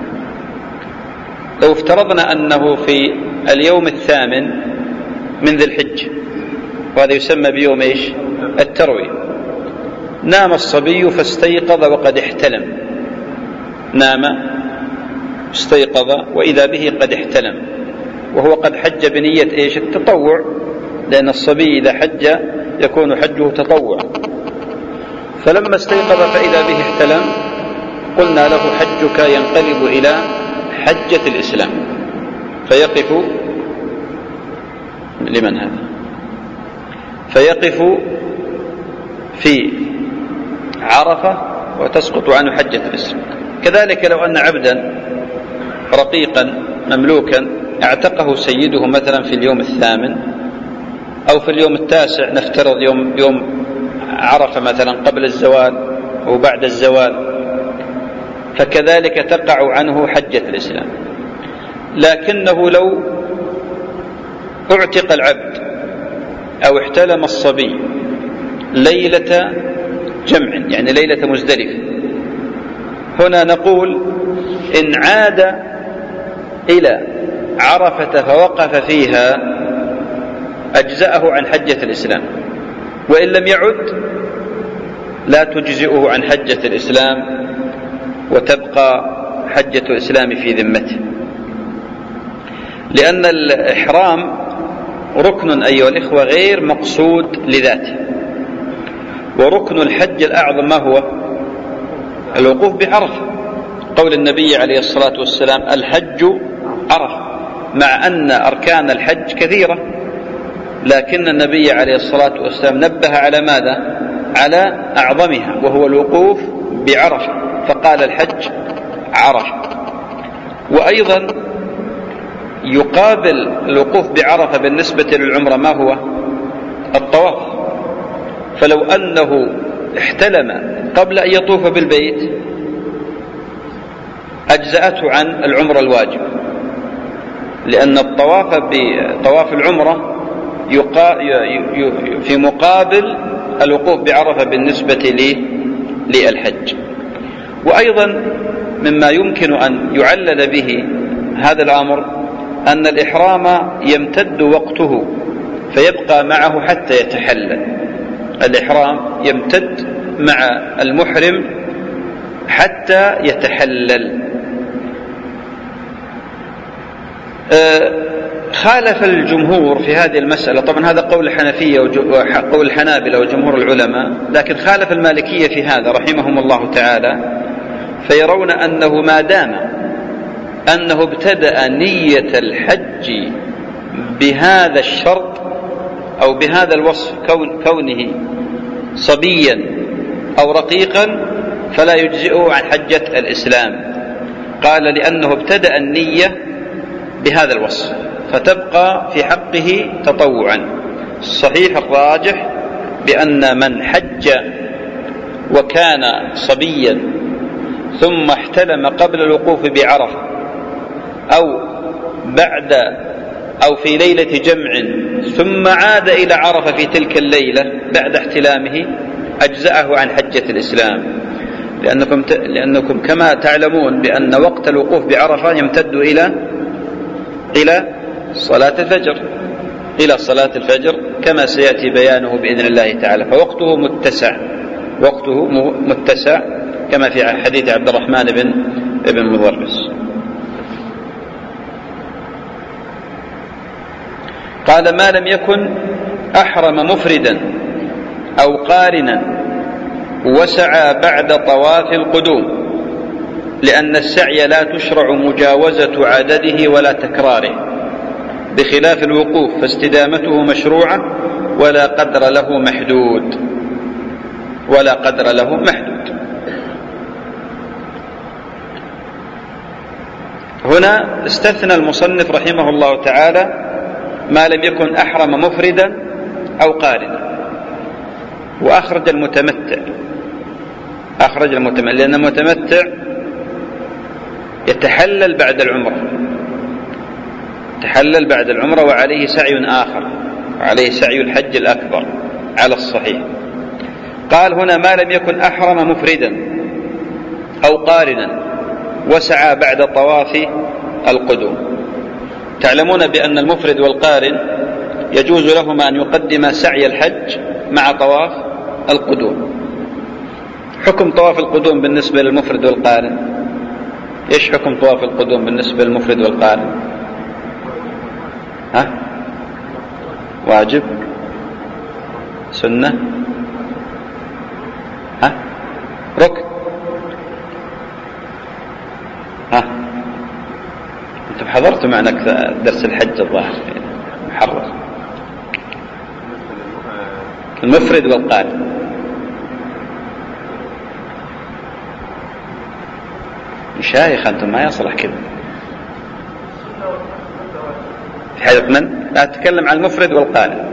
لو افترضنا أنه في اليوم الثامن من ذي الحجة، وهذا يسمى بيوم إيش؟ التروية، نام الصبي فاستيقظ وقد احتلم، نام استيقظ وإذا به قد احتلم، وهو قد حج بنية إيش؟ التطوع، لأن الصبي إذا حج يكون حجه تطوع. فلما استيقظ فإذا به احتلم قلنا له: حجك ينقلب إلى حجة الإسلام. فيقف لمن هذا؟ فيقف في عرفة وتسقط عنه حجة الإسلام. كذلك لو أن عبدا رقيقا مملوكا اعتقه سيده مثلا في اليوم الثامن أو في اليوم التاسع، نفترض يوم يوم عرفة مثلا قبل الزوال أو بعد الزوال، فكذلك تقع عنه حجة الإسلام. لكنه لو اعتق العبد أو احتلم الصبي ليلة جمع، يعني ليلة مزدلفة، هنا نقول: إن عاد إلى عرفة فوقف فيها أجزأه عن حجة الإسلام، وإن لم يعد لا تجزئه عن حجة الإسلام وتبقى حجة الإسلام في ذمته. لأن الإحرام ركن أيها الإخوة غير مقصود لذاته، وركن الحج الأعظم ما هو؟ الوقوف بعرفة. قول النبي عليه الصلاة والسلام: الحج عرفة، مع أن أركان الحج كثيرة، لكن النبي عليه الصلاة والسلام نبه على ماذا؟ على أعظمها، وهو الوقوف بعرفة، فقال: الحج عرفة. وأيضا يقابل الوقوف بعرفة بالنسبة للعمرة ما هو؟ الطواف. فلو أنه احتلم قبل أن يطوف بالبيت أجزأته عن العمرة الواجب، لأن الطواف بطواف العمرة في مقابل الوقوف بعرفة بالنسبة للحج. وأيضا مما يمكن أن يعلل به هذا الأمر أن الإحرام يمتد وقته فيبقى معه حتى يتحلل. الإحرام يمتد مع المحرم حتى يتحلل. خالف الجمهور في هذه المسألة، طبعا هذا قول الحنفية وقول الحنابلة وجمهور العلماء، لكن خالف المالكية في هذا رحمهم الله تعالى، فيرون أنه ما دام أنه ابتدأ نية الحج بهذا الشرط أو بهذا الوصف، كون كونه صبيا أو رقيقا، فلا يجزئه عن حجة الإسلام. قال: لأنه ابتدأ النية بهذا الوصف، فتبقى في حقه تطوعا. الصحيح الراجح بأن من حج وكان صبيا ثم احتلم قبل الوقوف بعرفة أو بعد أو في ليلة جمع ثم عاد إلى عرفة في تلك الليلة بعد احتلامه أجزأه عن حجة الإسلام، لأنكم, ت... لأنكم كما تعلمون بأن وقت الوقوف بعرفة يمتد إلى إلى صلاة الفجر إلى صلاة الفجر كما سيأتي بيانه بإذن الله تعالى، فوقته متسع وقته متسع كما في حديث عبد الرحمن بن ابن مضرس. قال: ما لم يكن أحرم مفردا أو قارنا وسعى بعد طواف القدوم، لأن السعي لا تشرع مجاوزة عدده ولا تكراره، بخلاف الوقوف فاستدامته مشروعة ولا قدر له محدود ولا قدر له محدود. هنا استثنى المصنف رحمه الله تعالى ما لم يكن أحرم مفردا أو قارنا. وأخرج المتمتع، أخرج المتمتع لأن المتمتع يتحلل بعد العمرة، يتحلل بعد العمرة وعليه سعي آخر، وعليه سعي الحج الأكبر على الصحيح. قال هنا ما لم يكن أحرم مفردا أو قارنا وسعى بعد طواف القدوم. تعلمون بأن المفرد والقارن يجوز لهما أن يقدم سعي الحج مع طواف القدوم. حكم طواف القدوم بالنسبة للمفرد والقارن؟ إيش حكم طواف القدوم بالنسبة للمفرد والقارن؟ ها؟ واجب؟ سنة؟ ها؟ ركن؟ ها؟ أنتم حضرتوا معنا درس الحج الظاهر محرر. المفرد والقارن مشايخ أنتم ما يصلح كذا. في حديث من؟ لا أتكلم عن المفرد والقارن.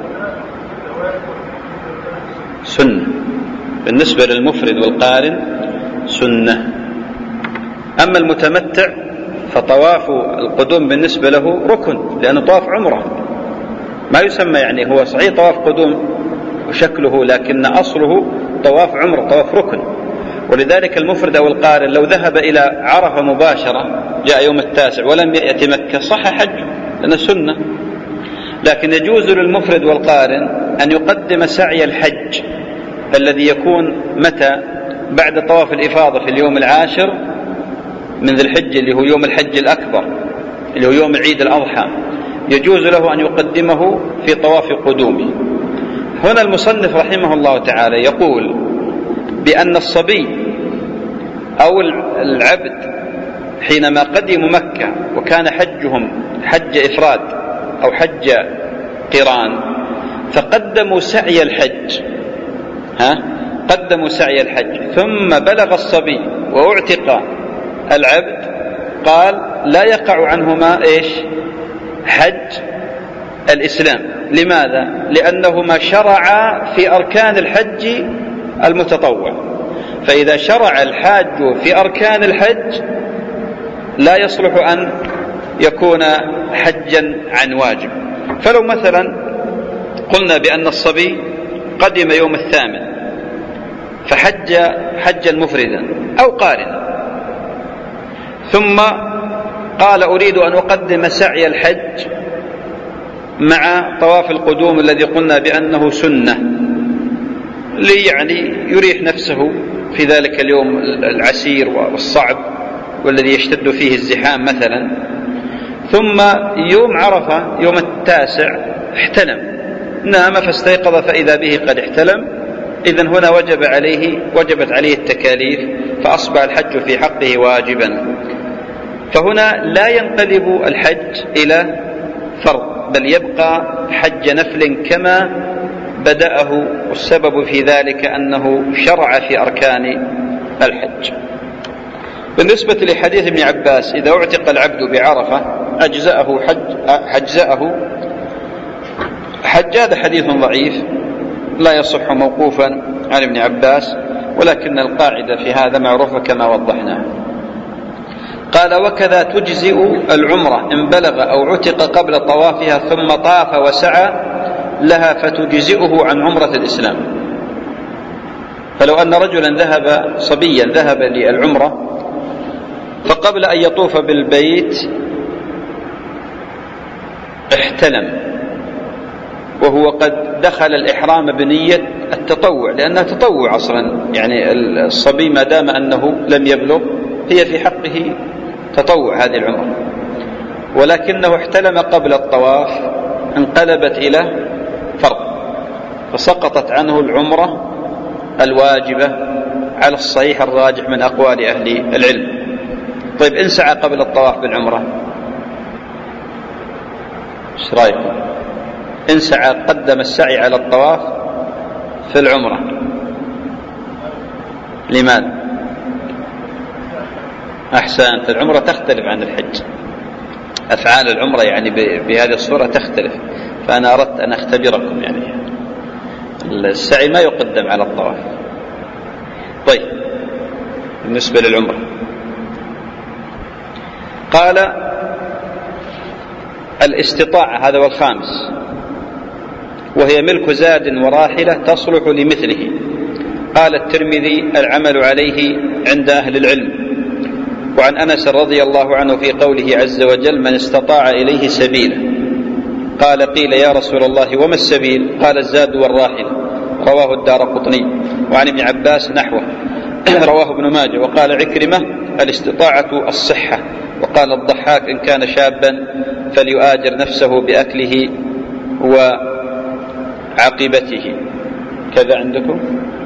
سنة بالنسبة للمفرد والقارن سنة. أما المتمتع فطواف القدوم بالنسبة له ركن، لأنه طواف عمره ما يسمى، يعني هو صحيح طواف قدوم وشكله لكن أصله طواف عمره، طواف ركن. ولذلك المفرد أو القارن لو ذهب إلى عرفة مباشرة جاء يوم التاسع ولم يأتي مكة صح حجه لأنه سنة. لكن يجوز للمفرد والقارن أن يقدم سعي الحج الذي يكون متى؟ بعد طواف الإفاضة في اليوم العاشر من ذي الحجة اللي هو يوم الحج الأكبر اللي هو يوم عيد الأضحى، يجوز له أن يقدمه في طواف قدومه. هنا المصنف رحمه الله تعالى يقول بأن الصبي أو العبد حينما قدموا مكة وكان حجهم حج إفراد أو حج قران فقدموا سعي الحج، ها قدموا سعي الحج ثم بلغ الصبي واعتق العبد، قال لا يقع عنهما إيش؟ حج الإسلام. لماذا؟ لأنهما شرعا في أركان الحج المتطوع، فإذا شرع الحاج في أركان الحج لا يصلح أن يكون حجا عن واجب. فلو مثلا قلنا بأن الصبي قدم يوم الثامن فحج حجا مفردا أو قارنا ثم قال أريد أن أقدم سعي الحج مع طواف القدوم الذي قلنا بأنه سنة لي، يعني يريح نفسه في ذلك اليوم العسير والصعب والذي يشتد فيه الزحام مثلا، ثم يوم عرفة يوم التاسع احتلم، نام فاستيقظ فإذا به قد احتلم، إذن هنا وجب عليه وجبت عليه التكاليف فأصبح الحج في حقه واجبا. فهنا لا ينقلب الحج إلى فرض بل يبقى حج نفل كما بدأه، والسبب في ذلك أنه شرع في أركان الحج. بالنسبة لحديث ابن عباس إذا اعتق العبد بعرفة أجزأه حج أجزأه حج، هذا حديث ضعيف لا يصح موقوفا عن ابن عباس، ولكن القاعدة في هذا معروفة كما وضحناه. قال وكذا تجزئ العمرة إن بلغ أو عتق قبل طوافها ثم طاف وسعى لها فتجزئه عن عمرة الإسلام. فلو أن رجلا ذهب صبيا ذهب للعمرة فقبل أن يطوف بالبيت احتلم وهو قد دخل الإحرام بنية التطوع، لأنها تطوع أصلا، يعني الصبي ما دام أنه لم يبلغ هي في حقه تطوع هذه العمرة، ولكنه احتلم قبل الطواف انقلبت إلى فرض فسقطت عنه العمرة الواجبة على الصحيح الراجح من أقوال أهل العلم. طيب إن سعى قبل الطواف بالعمرة ايش رايكم؟ إن سعى قدم السعي على الطواف في العمرة، لماذا؟ أحسنت، العمرة تختلف عن الحج، أفعال العمرة يعني بهذه الصورة تختلف، فأنا أردت أن أختبركم. يعني السعي ما يقدم على الطواف. طيب، بالنسبة للعمرة قال الاستطاعة، هذا والخامس، وهي ملك زاد وراحلة تصلح لمثله. قال الترمذي العمل عليه عند أهل العلم. وعن أنس رضي الله عنه في قوله عز وجل: من استطاع إليه سبيلا. قال: قيل يا رسول الله وما السبيل؟ قال: الزاد والراحلة. رواه الدارقطني. وعن ابن عباس نحوه. رواه ابن ماجه. وقال عكرمة: الاستطاعة الصحة. وقال الضحاك: إن كان شابا فليؤاجر نفسه بأكله وعاقبته. كذا عندكم؟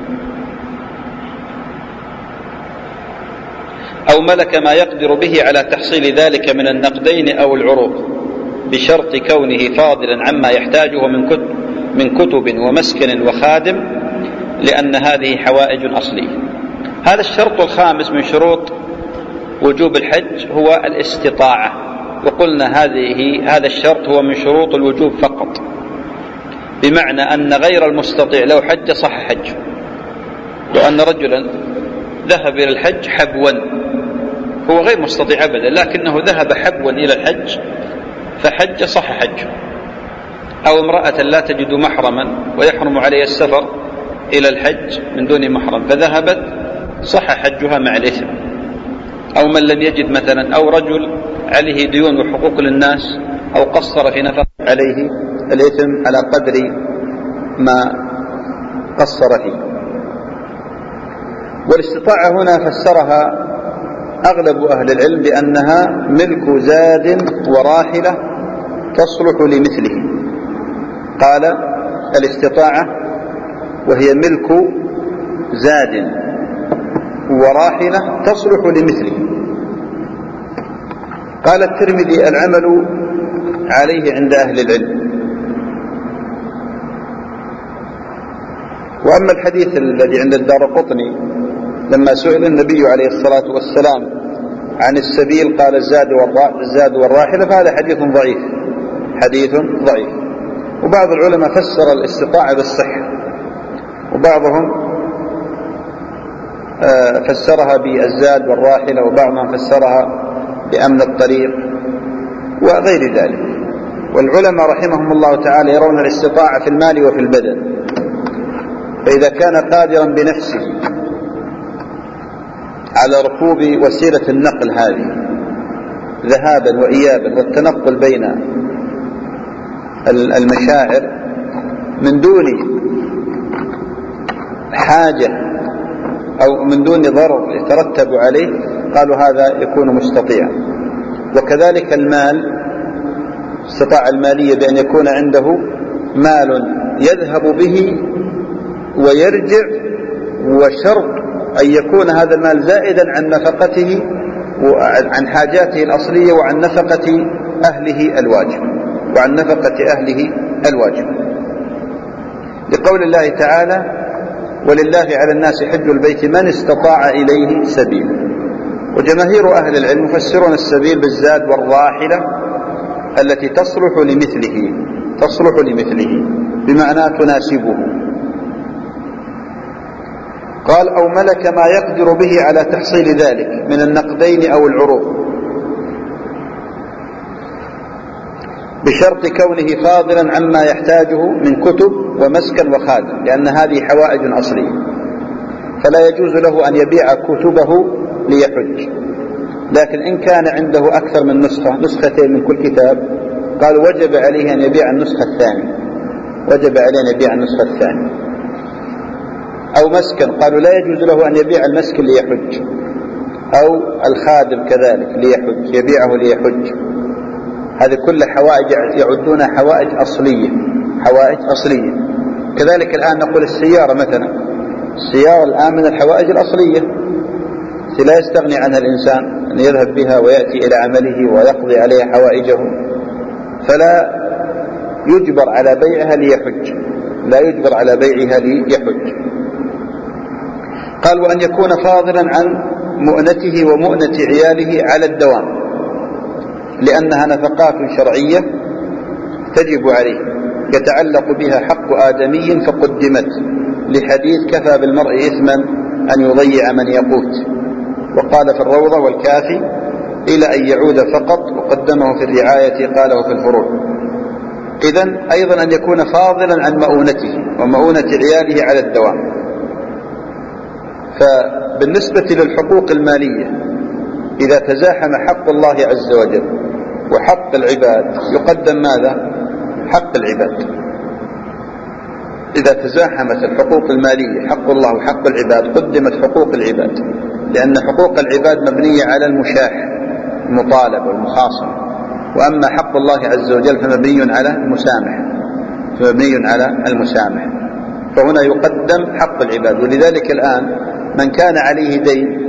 أو ملك ما يقدر به على تحصيل ذلك من النقدين أو العروض، بشرط كونه فاضلا عما يحتاجه من كتب, من كتب ومسكن وخادم، لأن هذه حوائج أصلية. هذا الشرط الخامس من شروط وجوب الحج هو الاستطاعة. وقلنا هذه هذا الشرط هو من شروط الوجوب فقط، بمعنى أن غير المستطيع لو حج صح حجه. لو أن رجلا ذهب إلى الحج حبوا، هو غير مستطيع أبدا، لكنه ذهب حبوا إلى الحج فحج صح حجه. أو امرأة لا تجد محرما ويحرم عليها السفر إلى الحج من دون محرم فذهبت صح حجها مع الإثم. أو من لم يجد مثلا، أو رجل عليه ديون وحقوق للناس أو قصر في نفقه، عليه الإثم على قدر ما قصر فيه. والاستطاعة هنا فسرها أغلب أهل العلم بأنها ملك زاد وراحلة تصلح لمثله. قال الاستطاعة وهي ملك زاد وراحلة تصلح لمثله. قال الترمذي العمل عليه عند أهل العلم. وأما الحديث الذي عند الدارقطني لما سئل النبي عليه الصلاة والسلام عن السبيل قال الزاد والراحلة، فهذا حديث ضعيف، حديث ضعيف. وبعض العلماء فسر الاستطاعة بالصحة، وبعضهم فسرها بالزاد والراحلة، وبعضهم فسرها بأمن الطريق وغير ذلك. والعلماء رحمهم الله تعالى يرون الاستطاعة في المال وفي البدن. فإذا كان قادرا بنفسه على ركوب وسيلة النقل هذه ذهابا وإيابا والتنقل بين المشاعر من دون حاجة أو من دون ضرر يترتب عليه، قالوا هذا يكون مستطيعا. وكذلك المال، استطاع المالية بأن يكون عنده مال يذهب به ويرجع، وشرط أن يكون هذا المال زائدا عن نفقته وعن حاجاته الأصلية وعن نفقة أهله الواجب وعن نفقة أهله الواجب لقول الله تعالى: ولله على الناس حج البيت من استطاع إليه سبيلا. وجماهير أهل العلم يفسرون السبيل بالزاد والراحلة التي تصلح لمثله تصلح لمثله بمعنى تناسبه. قال: أو ملك ما يقدر به على تحصيل ذلك من النقدين أو العروض، بشرط كونه فاضلا عما يحتاجه من كتب ومسكن وخادم، لأن هذه حوائج أصلية، فلا يجوز له أن يبيع كتبه ليحج. لكن إن كان عنده أكثر من نسخة، نسختين من كل كتاب، قالوا وجب عليه أن يبيع النسخة الثانية وجب عليه أن يبيع النسخة الثانية. أو مسكن، قالوا لا يجوز له أن يبيع المسكن ليحج، أو الخادم كذلك ليحج، يبيعه ليحج. هذه كل حوائج يعدونها حوائج أصلية حوائج أصلية. كذلك الآن نقول السيارة مثلا، السيارة الآن من الحوائج الأصلية لا يستغني عنها الإنسان، أن يذهب بها ويأتي إلى عمله ويقضي عليها حوائجه، فلا يجبر على بيعها ليحج لا يجبر على بيعها ليحج. قال: وأن يكون فاضلا عن مؤنته ومؤنة عياله على الدوام، لأنها نفقات شرعية تجب عليه يتعلق بها حق آدمي فقدمت، لحديث كفى بالمرء إثما أن يضيع من يقوت، وقال في الروضة والكافي إلى أن يعود فقط، وقدمه في الرعاية قاله في الفروع. إذن أيضا أن يكون فاضلا عن مؤونته ومؤونة عياله على الدوام. فبالنسبة للحقوق المالية إذا تزاحم حق الله عز وجل وحق العباد يقدم ماذا؟ حق العباد. إذا تزاحمت الحقوق المالية حق الله وحق العباد قدمت حقوق العباد، لأن حقوق العباد مبنية على المشاح المطالبة والمخاصمة، وأما حق الله عز وجل فمبني على المسامح فمبني على المسامح فهنا يقدم حق العباد. ولذلك الآن من كان عليه دين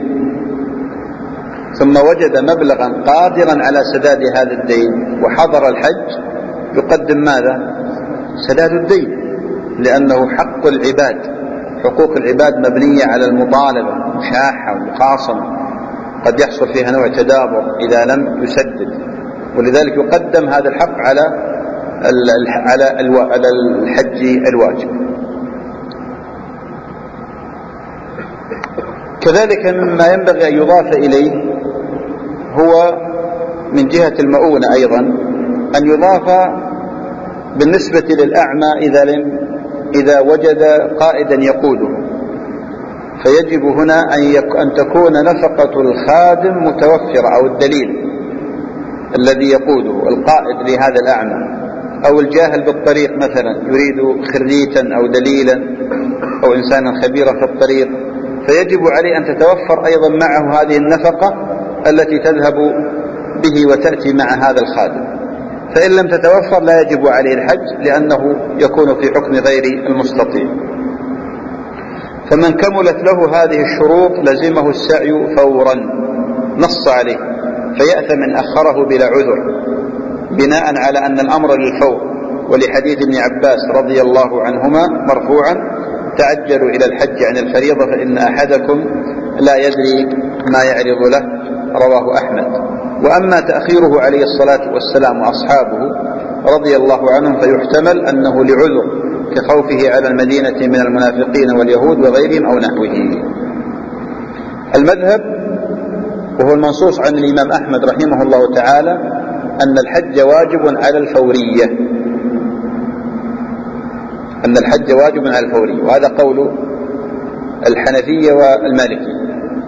ثم وجد مبلغا قادرا على سداد هذا الدين وحضر الحج يقدم ماذا؟ سداد الدين، لأنه حق العباد. حقوق العباد مبنية على المطالبة المشاحة والمخاصمة، قد يحصل فيها نوع تدابر إذا لم يسدد، ولذلك يقدم هذا الحق على على الحج الواجب. كذلك مما ينبغي أن يضاف إليه هو من جهة المؤونة أيضا أن يضاف بالنسبة للأعمى إذا لم إذا وجد قائدا يقوده، فيجب هنا أن تكون نفقة الخادم متوفرة، أو الدليل الذي يقوده القائد لهذا الأعمى، أو الجاهل بالطريق مثلا يريد خريتا أو دليلا أو إنسانا خبيرا في الطريق، فيجب عليه أن تتوفر أيضا معه هذه النفقة التي تذهب به وتأتي مع هذا الخادم. فإن لم تتوفر لا يجب عليه الحج، لأنه يكون في حكم غير المستطيع. فمن كملت له هذه الشروط لزمه السعي فورا، نص عليه، فيأثم من أخره بلا عذر، بناء على أن الأمر للفور، ولحديث ابن عباس رضي الله عنهما مرفوعا: تعجلوا إلى الحج عن الفريضة فإن أحدكم لا يدري ما يعرض له، رواه أحمد. وأما تأخيره عليه الصلاة والسلام وأصحابه رضي الله عنهم فيحتمل أنه لعذر كخوفه على المدينة من المنافقين واليهود وغيرهم أو نحوه. المذهب وهو المنصوص عن الإمام أحمد رحمه الله تعالى أن الحج واجب على الفورية، أن الحج واجب على الفورية، وهذا قول الحنفية والمالكية.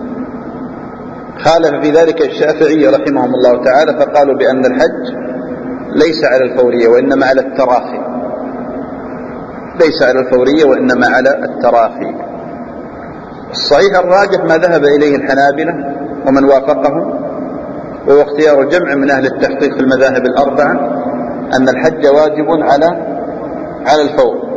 خالف في ذلك الشافعي رحمهم الله تعالى فقالوا بأن الحج ليس على الفورية وإنما على التراخي، ليس على الفورية وإنما على التراخي. الصحيح الراجح ما ذهب إليه الحنابلة ومن وافقهم، وهو اختيار جمع من أهل التحقيق في المذاهب الأربعة، أن الحج واجب على على الفور.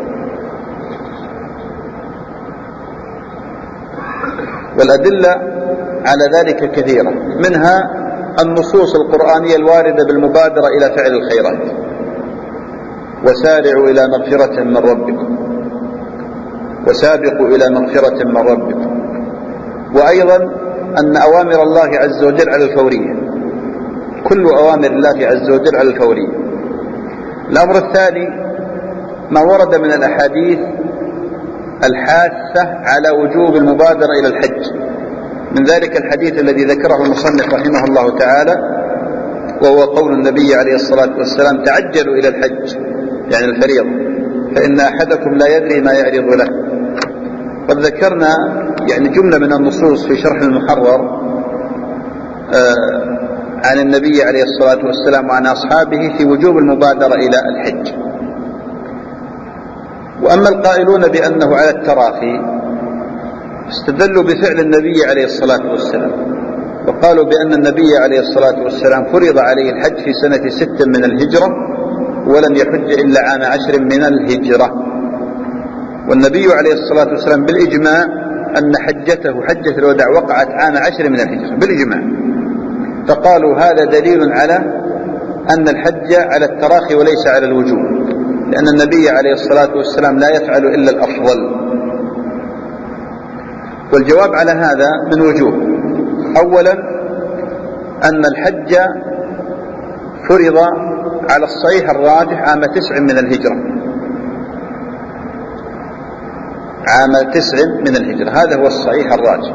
والأدلة على ذلك كثيرة، منها النصوص القرآنية الواردة بالمبادرة إلى فعل الخيرات: وسارعوا إلى مغفرة من ربكم، وسابقوا إلى مغفرة من ربكم. وأيضا أن أوامر الله عز وجل على الفورية، كل أوامر الله عز وجل على الفورية. الأمر الثاني ما ورد من الأحاديث الحاثة على وجوب المبادرة إلى الحج، من ذلك الحديث الذي ذكره المصنف رحمه الله تعالى، وهو قول النبي عليه الصلاة والسلام: تعجلوا إلى الحج، يعني الفريضة، فإن أحدكم لا يدري ما يعرض له. قد ذكرنا يعني جملة من النصوص في شرح المحرر عن النبي عليه الصلاة والسلام وعن أصحابه في وجوب المبادرة إلى الحج. وأما القائلون بأنه على التراخي استدلوا بفعل النبي عليه الصلاة والسلام، وقالوا بأن النبي عليه الصلاة والسلام فرض عليه الحج في سنة ست من الهجرة، ولم يحج إلا عام عشر من الهجرة. والنبي عليه الصلاة والسلام بالإجماع أن حجته حجة الوداع وقعت عام عشر من الهجرة بالإجماع، فقالوا هذا دليل على أن الحج على التراخي وليس على الوجوب، لأن النبي عليه الصلاة والسلام لا يفعل إلا الأفضل. والجواب على هذا من وجوه: أولا أن الحج فرض على الصحيح الراجح عام تسع من الهجرة، عام تسع من الهجرة، هذا هو الصحيح الراجح،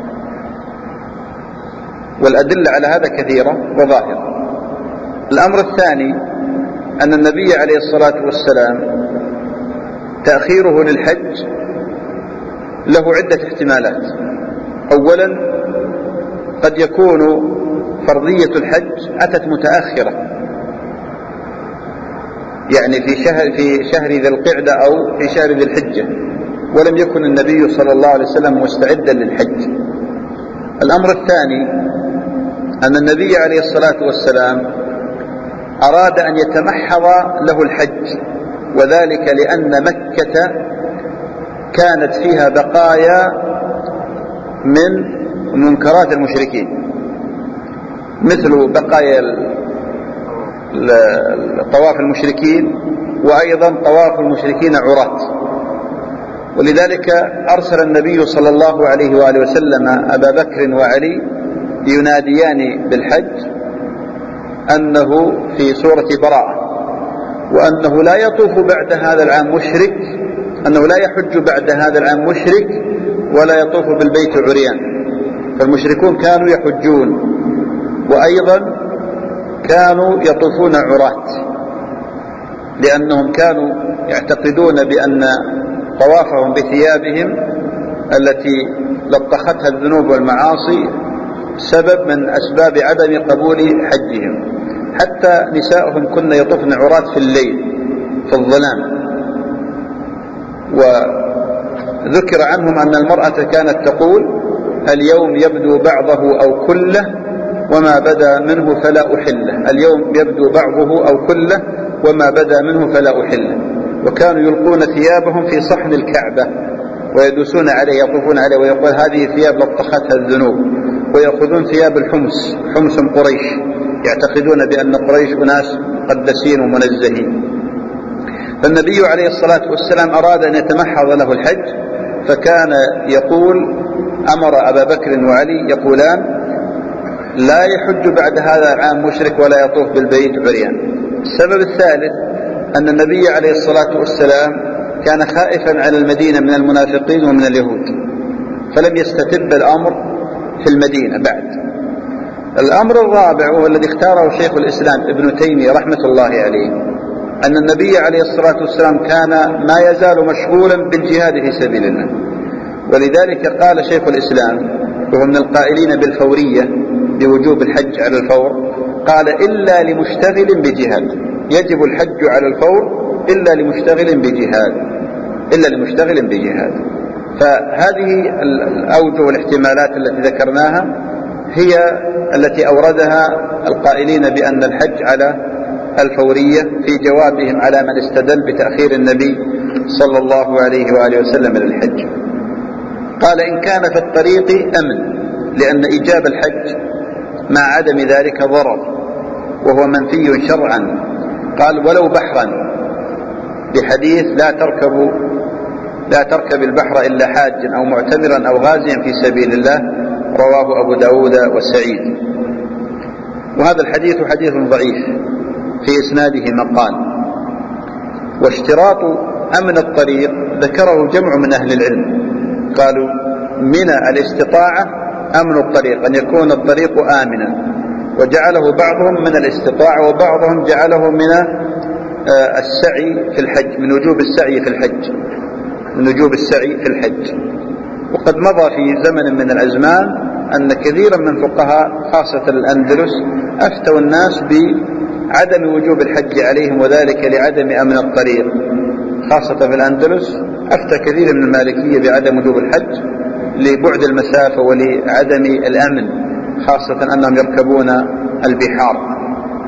والأدلة على هذا كثيرة وظاهرة. الأمر الثاني أن النبي عليه الصلاة والسلام تأخيره للحج له عدة احتمالات. أولا قد يكون فرضية الحج أتت متأخرة، يعني في شهر في شهر ذي القعدة أو في شهر ذي الحجة، ولم يكن النبي صلى الله عليه وسلم مستعدا للحج. الأمر الثاني أن النبي عليه الصلاة والسلام أراد أن يتمحض له الحج، وذلك لأن مكة كانت فيها بقايا من منكرات المشركين، مثل بقايا طواف المشركين، وأيضا طواف المشركين عراة. ولذلك أرسل النبي صلى الله عليه وآله وسلم أبا بكر وعلي يناديان بالحج أنه في سورة براءة، وأنه لا يطوف بعد هذا العام مشرك، أنه لا يحج بعد هذا العام مشرك ولا يطوف بالبيت عريان. فالمشركون كانوا يحجون وأيضا كانوا يطوفون عراة، لأنهم كانوا يعتقدون بأن طوافهم بثيابهم التي لطختها الذنوب والمعاصي سبب من أسباب عدم قبول حجهم. حتى نساءهم كن يطوفن عراة في الليل في الظلام. وذكر عنهم أن المرأة كانت تقول: اليوم يبدو بعضه أو كله وما بدا منه فلا أحله، اليوم يبدو بعضه أو كله وما بدا منه فلا أحله. وكانوا يلقون ثيابهم في صحن الكعبة ويدوسون عليه، يطوفون عليه ويقول: هذه ثياب لطختها الذنوب. ويأخذون ثياب الحمص، حمص قريش، يعتقدون بأن قريش أناس مقدسين ومنزهين. فالنبي عليه الصلاة والسلام أراد أن يتمحض له الحج، فكان يقول، أمر أبا بكر وعلي يقولان: لا يحج بعد هذا العام مشرك ولا يطوف بالبيت عريان. السبب الثالث أن النبي عليه الصلاة والسلام كان خائفا على المدينة من المنافقين ومن اليهود، فلم يستتب الأمر في المدينة بعد. الأمر الرابع وهو الذي اختاره شيخ الإسلام ابن تيمية رحمة الله عليه، أن النبي عليه الصلاة والسلام كان ما يزال مشغولا بالجهاد في سبيل الله. ولذلك قال شيخ الإسلام وهو من القائلين بالفورية بوجوب الحج على الفور، قال: إلا لمشتغل بجهاد، يجب الحج على الفور إلا لمشتغل بجهاد، إلا لمشتغل بجهاد. فهذه الأوجه والاحتمالات التي ذكرناها هي التي أوردها القائلين بأن الحج على الفورية في جوابهم على من استدل بتأخير النبي صلى الله عليه وآله وسلم للحج. قال: إن كان في الطريق أمن، لأن إيجاب الحج مع عدم ذلك ضرر وهو منفي شرعا. قال: ولو بحرا، بحديث لا تركب لا تركب البحر إلا حاجا أو معتمرا أو غازيا في سبيل الله، رواه أبو داود وسعيد. وهذا الحديث حديث ضعيف في إسناده مقال. واشتراط أمن الطريق ذكره جمع من أهل العلم، قالوا: من الاستطاعة أمن الطريق، أن يكون الطريق آمنا، وجعله بعضهم من الاستطاعة وبعضهم جعله من السعي في الحج، من وجوب السعي في الحج، من وجوب السعي في الحج. وقد مضى في زمن من الأزمان أن كثيرا من فقهاء خاصة الأندلس أفتوا الناس بعدم وجوب الحج عليهم، وذلك لعدم أمن الطريق. خاصة في الأندلس أفتى كثير من المالكية بعدم وجوب الحج لبعد المسافة ولعدم الأمن، خاصة أنهم يركبون البحار.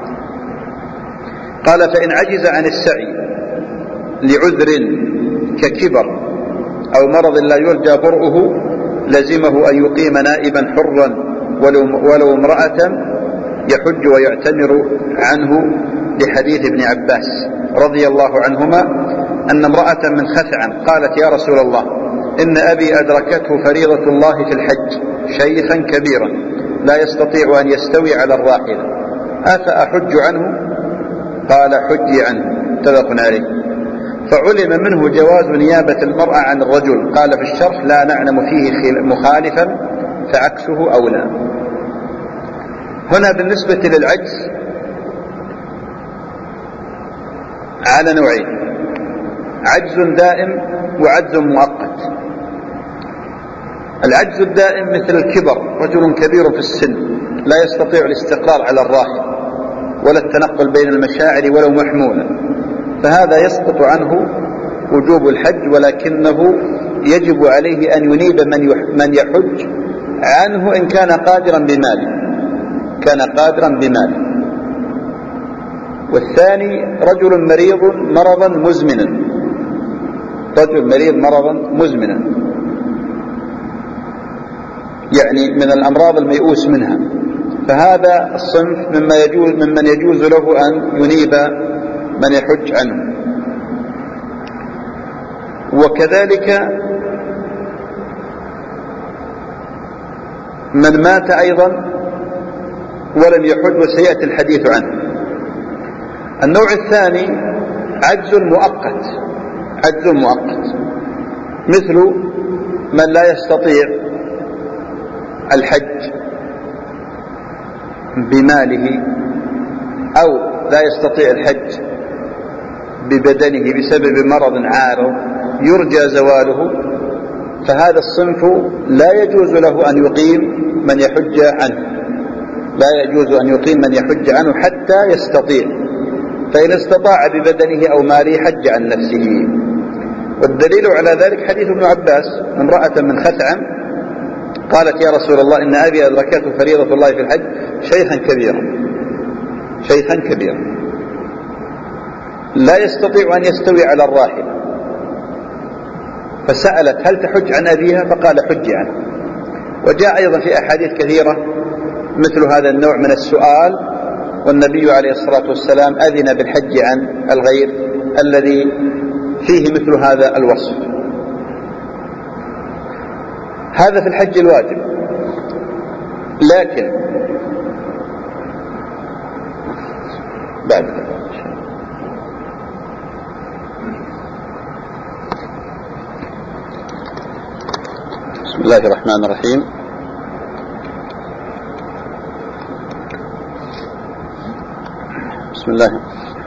قال: فإن عجز عن السعي لعذر ككبر أو مرض لا يرجى برؤه لزمه أن يقيم نائبا حرا ولو, ولو امرأة يحج ويعتمر عنه، لحديث ابن عباس رضي الله عنهما أن امرأة من خثعم قالت: يا رسول الله، إن أبي أدركته فريضة الله في الحج شيخا كبيرا لا يستطيع أن يستوي على الراحلة، أفأحج عنه؟ قال حجي عنه، متفق عليه. فعلم منه جواز نيابة المرأة عن الرجل. قال في الشرح: لا نعلم فيه مخالفا فعكسه أولى. هنا بالنسبة للعجز على نوعين: عجز دائم وعجز مؤقت. العجز الدائم مثل الكبر، رجل كبير في السن لا يستطيع الاستقرار على الراحل ولا التنقل بين المشاعر ولو محمولا، فهذا يسقط عنه وجوب الحج، ولكنه يجب عليه أن ينيب من يحج عنه إن كان قادرا بماله كان قادرا بماله. والثاني رجل مريض مرضا مزمنا رجل مريض مرضا مزمنا يعني من الأمراض الميؤوس منها، فهذا الصنف مما يجوز ممن يجوز له أن ينيب من يحج عنه. وكذلك من مات أيضا ولم يحج، وسيأتي الحديث عنه. النوع الثاني عجز مؤقت عجز مؤقت مثل من لا يستطيع الحج بماله أو لا يستطيع الحج ببدنه بسبب مرض عارض يرجى زواله، فهذا الصنف لا يجوز له أن يقيم من يحج عنه لا يجوز أن يقيم من يحج عنه حتى يستطيع، فإن استطاع ببدنه أو ماله حج عن نفسه. والدليل على ذلك حديث ابن عباس: امرأة من خثعم قالت: يا رسول الله، إن أبي أدركته فريضة الله في الحج شيخا كبيرا شيخا كبيرا لا يستطيع أن يستوي على الراحل، فسألت: هل تحج عن أبيها؟ فقال: حج عنه. وجاء أيضا في أحاديث كثيرة مثل هذا النوع من السؤال، والنبي عليه الصلاة والسلام أذن بالحج عن الغير الذي فيه مثل هذا الوصف. هذا في الحج الواجب. لكن بعد بسم الله الرحمن الرحيم. بسم الله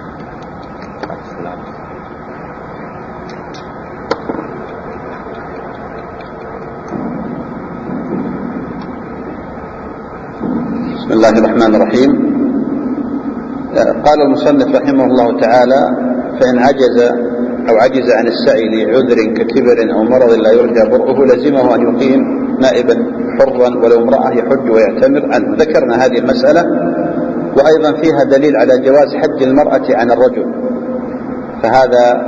بسم الله الرحمن الرحيم. قال المصنف رحمه الله تعالى: فإن عجز أو عجز عن السعي لعذر ككبر أو مرض لا يرجى برؤه لزمه أن يقيم نائبا حرا ولو امرأة يحج ويعتمر عنه. ذكرنا هذه المسألة، وأيضا فيها دليل على جواز حج المرأة عن الرجل، فهذا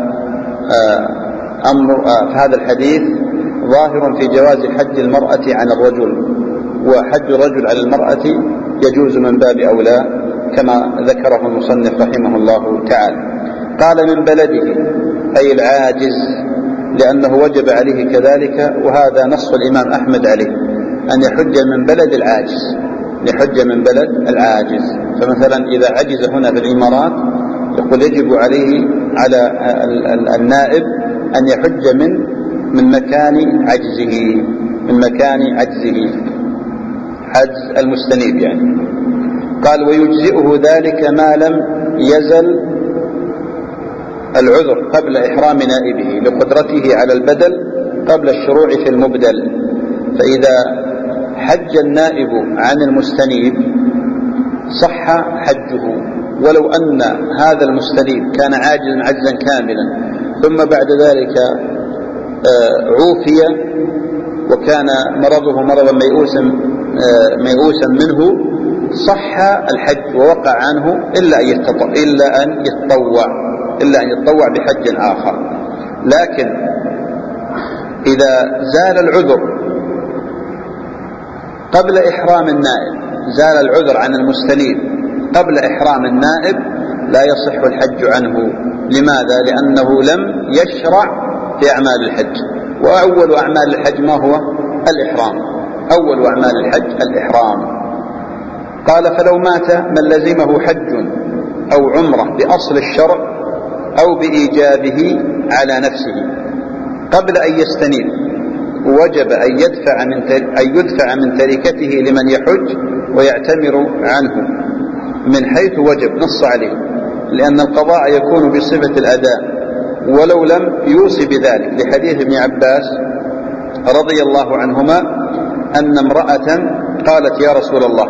أمر فهذا الحديث ظاهر في جواز حج المرأة عن الرجل، وحج الرجل على المرأة يجوز من باب أولى كما ذكره المصنف رحمه الله تعالى. قال: من بلده أي العاجز، لأنه وجب عليه كذلك، وهذا نص الإمام أحمد عليه أن يحج من بلد العاجز يحج من بلد العاجز. فمثلا إذا عجز هنا في الإمارات يقول يجب عليه على النائب أن يحج من من مكان عجزه من مكان عجزه عجز المستنيب يعني. قال: ويجزئه ذلك ما لم يزل العذر قبل إحرام نائبه لقدرته على البدل قبل الشروع في المبدل. فإذا حج النائب عن المستنيب صح حجه، ولو أن هذا المستنيب كان عاجزا عجزا كاملا ثم بعد ذلك عوفي وكان مرضه مرضا ميؤوسا ميؤوسا منه، صح الحج ووقع عنه إلا أن يتطوع إلا أن يتطوع إلا أن يتطوع بحج آخر. لكن إذا زال العذر قبل إحرام النائب زال العذر عن المستنيب قبل إحرام النائب لا يصح الحج عنه. لماذا؟ لأنه لم يشرع في أعمال الحج، وأول أعمال الحج ما هو؟ الإحرام. أول أعمال الحج الإحرام. قال فلو مات من لزمه حج أو عمرة بأصل الشرع أو بإيجابه على نفسه قبل أن يستنيب وجب أن يدفع من أن يدفع من تركته لمن يحج ويعتمر عنه من حيث وجب، نص عليه، لأن القضاء يكون بصفة الأداء ولو لم يوصي بذلك، لحديث ابن عباس رضي الله عنهما أن امرأة قالت يا رسول الله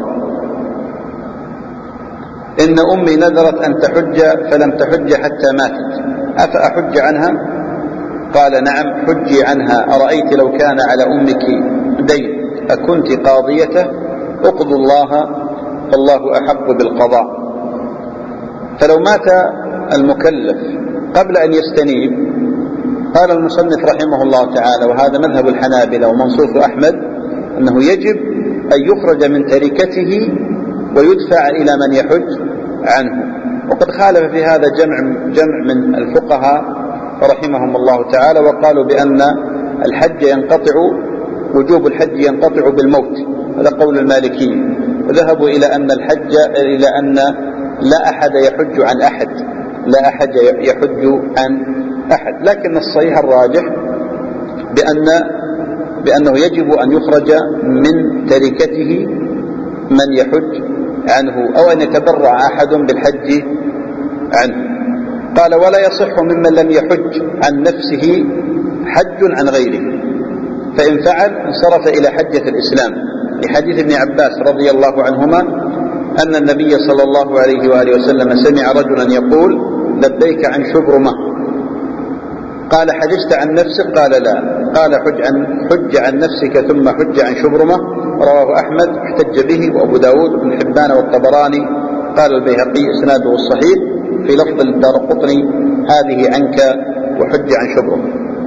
إن أمي نذرت أن تحج فلم تحج حتى ماتت أفأحج عنها؟ قال نعم حجي عنها، أرأيت لو كان على أمك دين أكنت قاضيته؟ اقضوا الله فالله أحق بالقضاء. فلو مات المكلف قبل أن يستنيب، قال المصنف رحمه الله تعالى وهذا مذهب الحنابلة ومنصوص أحمد أنه يجب أن يخرج من تركته ويدفع إلى من يحج عنه. وقد خالف في هذا جمع, جمع من الفقهاء رحمهم الله تعالى وقالوا بأن الحج ينقطع، وجوب الحج ينقطع بالموت، هذا قول المالكي، وذهبوا إلى أن الحج إلى أن لا أحد يحج عن أحد، لا أحد يحج عن أحد، لكن الصحيح الراجح بأن بأنه يجب أن يخرج من تركته من يحج عنه أو أن يتبرع أحد بالحج عنه. قال ولا يصح ممن لم يحج عن نفسه حج عن غيره، فإن فعل انصرف إلى حجة الإسلام، لحديث ابن عباس رضي الله عنهما أن النبي صلى الله عليه وآله وسلم سمع رجلا يقول لبيك عن شبرمة، قال حججت عن نفسك؟ قال لا، قال حج عن, حج عن نفسك ثم حج عن شبرمة. رواه أحمد احتج به وأبو داود وابن حبان والطبراني، قال البيهقي إسناده الصحيح في لفظ الدارقطني هذه عنك وحج عن شبرمة.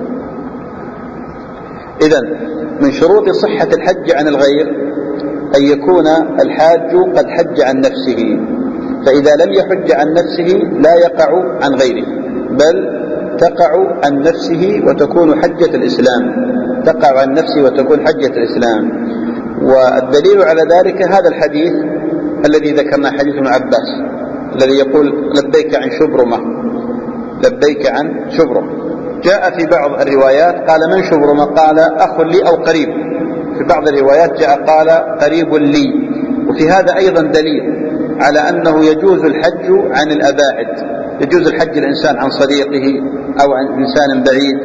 إذن من شروط صحة الحج عن الغير أن يكون الحاج قد حج عن نفسه، فإذا لم يحج عن نفسه لا يقع عن غيره، بل تقع عن نفسه وتكون حجة الإسلام، تقع عن نفسه وتكون حجة الإسلام. والدليل على ذلك هذا الحديث الذي ذكرنا، حديث ابن عباس الذي يقول لبيك عن شبرمة، لبيك عن شبرمة. جاء في بعض الروايات قال من شبرمة؟ قال أخ لي أو قريب، في بعض الروايات جاء قال قريب لي. وفي هذا أيضا دليل على أنه يجوز الحج عن الأباعد، يجوز الحج الإنسان عن صديقه أو عن إنسان بعيد،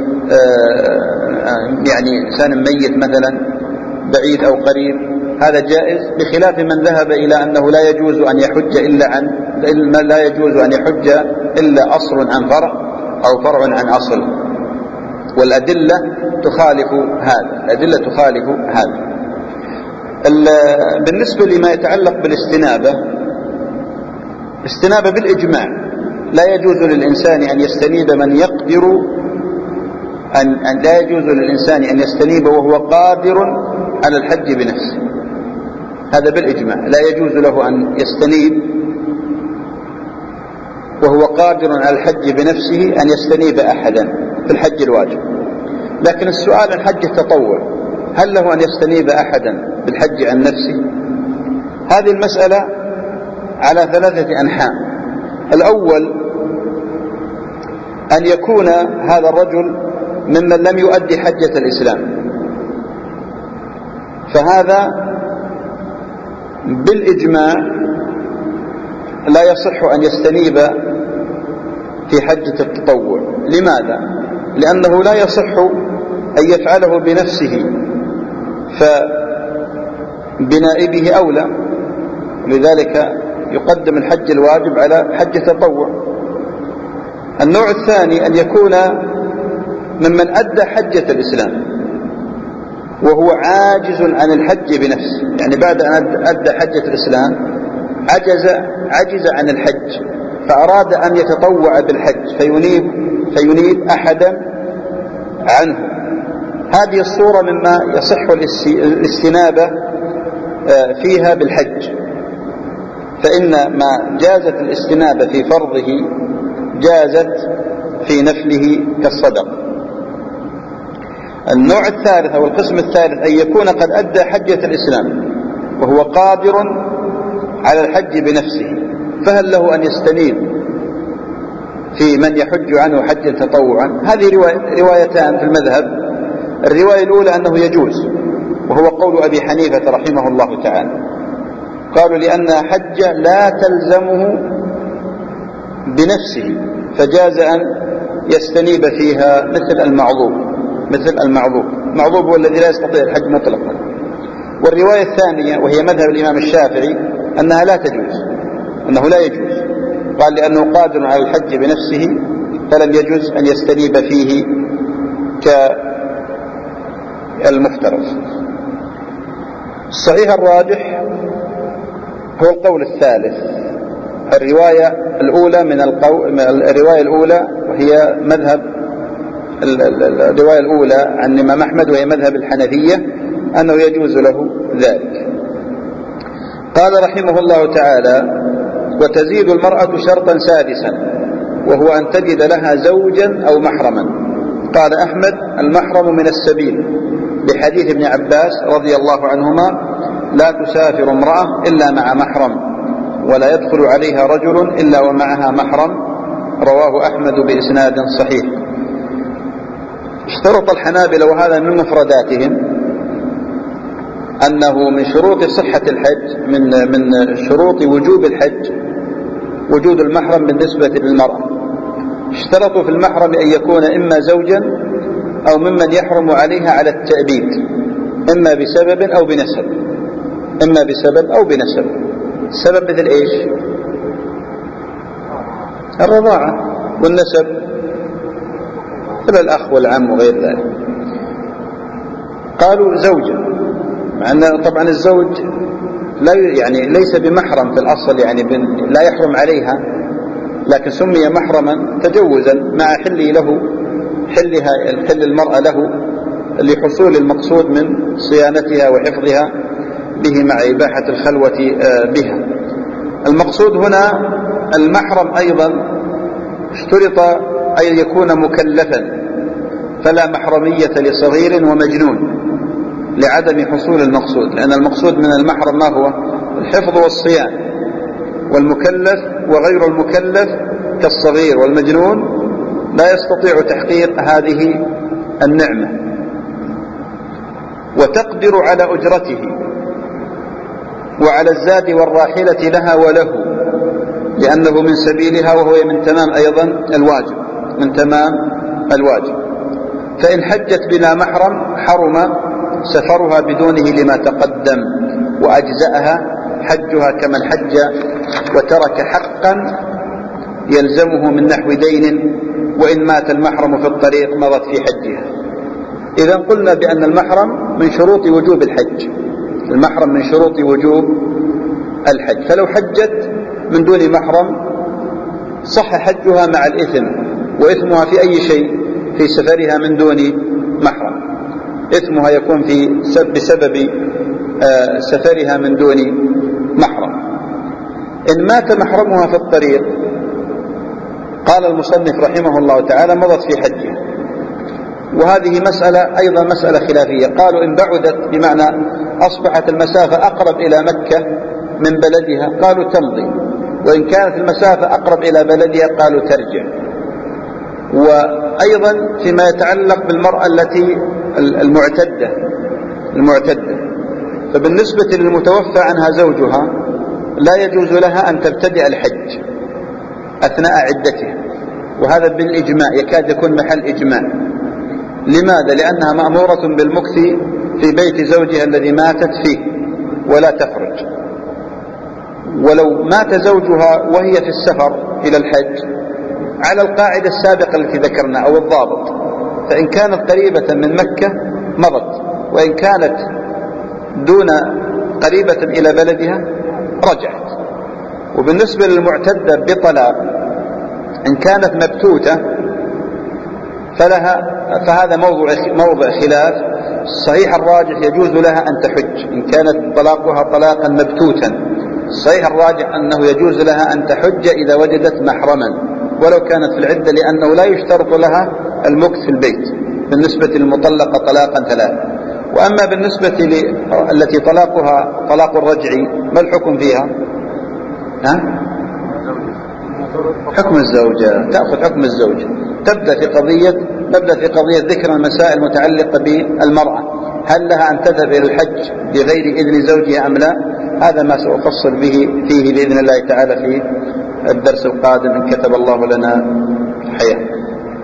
يعني إنسان ميت مثلا بعيد أو قريب، هذا جائز، بخلاف من ذهب إلى أنه لا يجوز أن يحج إلا عن لا يجوز أن يحج إلا أصل عن فرع أو فرع عن أصل، والأدلة تخالف هذا، الأدلة تخالف هذا. بالنسبة لما يتعلق بالاستنابة، استنابة بالإجماع لا يجوز للإنسان أن يستنيب من يقدر أن, أن لا يجوز للإنسان أن يستنيب وهو قادر على الحج بنفسه، هذا بالإجماع، لا يجوز له أن يستنيب وهو قادر على الحج بنفسه أن يستنيب أحدا في الحج الواجب. لكن السؤال عن حج التطوع، هل له أن يستنيب أحدا بالحج عن نفسه؟ هذه المسألة على ثلاثة أنحاء. الأول أن يكون هذا الرجل ممن لم يؤدي حجة الإسلام، فهذا بالإجماع لا يصح أن يستنيب في حجة التطوع. لماذا؟ لأنه لا يصح أن يفعله بنفسه، فبنائبه أولى، لذلك يقدم الحج الواجب على حج التطوع. النوع الثاني أن يكون ممن أدى حجة الإسلام وهو عاجز عن الحج بنفسه، يعني بعد أن أدى حجة الإسلام عجز عجز عن الحج فأراد أن يتطوع بالحج فينيب فينيب أحدا عنه. هذه الصورة مما يصح الاستنابة فيها بالحج، فإن ما جازت الاستنابة في فرضه جازت في نفله كالصدق. النوع الثالث أو القسم الثالث أن يكون قد أدى حجة الإسلام وهو قادر على الحج بنفسه، فهل له أن يستنيب في من يحج عنه حجا تطوعا؟ هذه روايتان في المذهب. الرواية الأولى أنه يجوز، وهو قول أبي حنيفة رحمه الله تعالى، قالوا لأن حج لا تلزمه بنفسه فجاز أن يستنيب فيها مثل المعذور، مثل المعذور معذور هو الذي لا يستطيع الحج مطلقا. والرواية الثانية وهي مذهب الإمام الشافعي أنها لا تجوز، أنه لا يجوز، قال لأنه قادر على الحج بنفسه فلم يجوز أن يستنيب فيه كالمفترض. الصحيح الراجح هو القول الثالث، الرواية الأولى من القول الرواية الأولى وهي مذهب الرواية الأولى عن الإمام أحمد وهي مذهب الحنفية أنه يجوز له ذلك. قال رحمه الله تعالى: وتزيد المرأة شرطا سادسا وهو أن تجد لها زوجا أو محرما. قال أحمد: المحرم من السبيل، لحديث ابن عباس رضي الله عنهما: لا تسافر امرأة إلا مع محرم ولا يدخل عليها رجل إلا ومعها محرم. رواه أحمد بإسناد صحيح. اشترط الحنابلة وهذا من مفرداتهم أنه من شروط صحة الحج من من شروط وجوب الحج وجود المحرم بالنسبة للمرأة. اشترطوا في المحرم أن يكون إما زوجا أو ممن يحرم عليها على التأبيد، إما بسبب أو بنسب، إما بسبب أو بنسب. السبب مثل إيش؟ الرضاعة، والنسب مثل الأخ والعم وغير ذلك. قالوا زوجا، مع أن طبعا الزوج لا يعني ليس بمحرم في الأصل، يعني لا يحرم عليها، لكن سمي محرما تجوزا مع حل له حلها حل المرأة له لحصول المقصود من صيانتها وحفظها به مع إباحة الخلوة بها. المقصود هنا المحرم أيضا اشترط أن يكون مكلفا، فلا محرمية لصغير ومجنون لعدم حصول المقصود، لأن المقصود من المحرم ما هو؟ الحفظ والصيانة، والمكلف وغير المكلف كالصغير والمجنون لا يستطيع تحقيق هذه النعمة وتقدر على أجرته وعلى الزاد والراحلة لها وله، لأنه من سبيلها وهو من تمام أيضا الواجب، من تمام الواجب. فإن حجت بلا محرم حرم سفرها بدونه لما تقدم، وأجزأها حجها كمن حج وترك حقا يلزمه من نحو دين، وإن مات المحرم في الطريق مضت في حجها. إذا قلنا بأن المحرم من شروط وجوب الحج، المحرم من شروط وجوب الحج، فلو حجت من دون محرم صح حجها مع الإثم، وإثمها في أي شيء؟ في سفرها من دون محرم، إثمها يكون في بسبب سفرها من دون محرم. إن مات محرمها في الطريق قال المصنف رحمه الله تعالى مضت في حجها، وهذه مسألة أيضا مسألة خلافية. قالوا إن بعدت بمعنى أصبحت المسافة أقرب إلى مكة من بلدها قالوا تمضي، وإن كانت المسافة أقرب إلى بلدها قالوا ترجع. وأيضا فيما يتعلق بالمرأة التي المعتدة المعتدة فبالنسبة للمتوفى عنها زوجها لا يجوز لها أن تبتدئ الحج أثناء عدتها، وهذا بالإجماع يكاد يكون محل إجماع. لماذا؟ لأنها مأمورة بالمكث في بيت زوجها الذي ماتت فيه ولا تخرج. ولو مات زوجها وهي في السفر إلى الحج على القاعدة السابقة التي ذكرنا أو الضابط، فإن كانت قريبة من مكة مضت، وإن كانت دون قريبة إلى بلدها رجعت. وبالنسبة للمعتدة بطلاق إن كانت مبتوتة فلها فهذا موضوع موضع خلاف. الصحيح الراجح يجوز لها أن تحج إن كانت طلاقها طلاقا مبتوتا. الصحيح الراجح أنه يجوز لها أن تحج إذا وجدت محرما ولو كانت في العدة، لأنه لا يشترط لها المكث في البيت بالنسبة للمطلقة طلاقا ثلاثة. وأما بالنسبة التي طلاقها طلاق الرجعي ما الحكم فيها؟ ها؟ حكم الزوجة، تأخذ حكم الزوجة، تبدأ في قضية تبدأ في قضية ذكر المسائل المتعلقة بالمرأة، هل لها أن تذهب إلى الحج بغير إذن زوجها أم لا؟ هذا ما سأفصل به فيه بإذن الله تعالى في الدرس القادم إن كتب الله لنا حياة.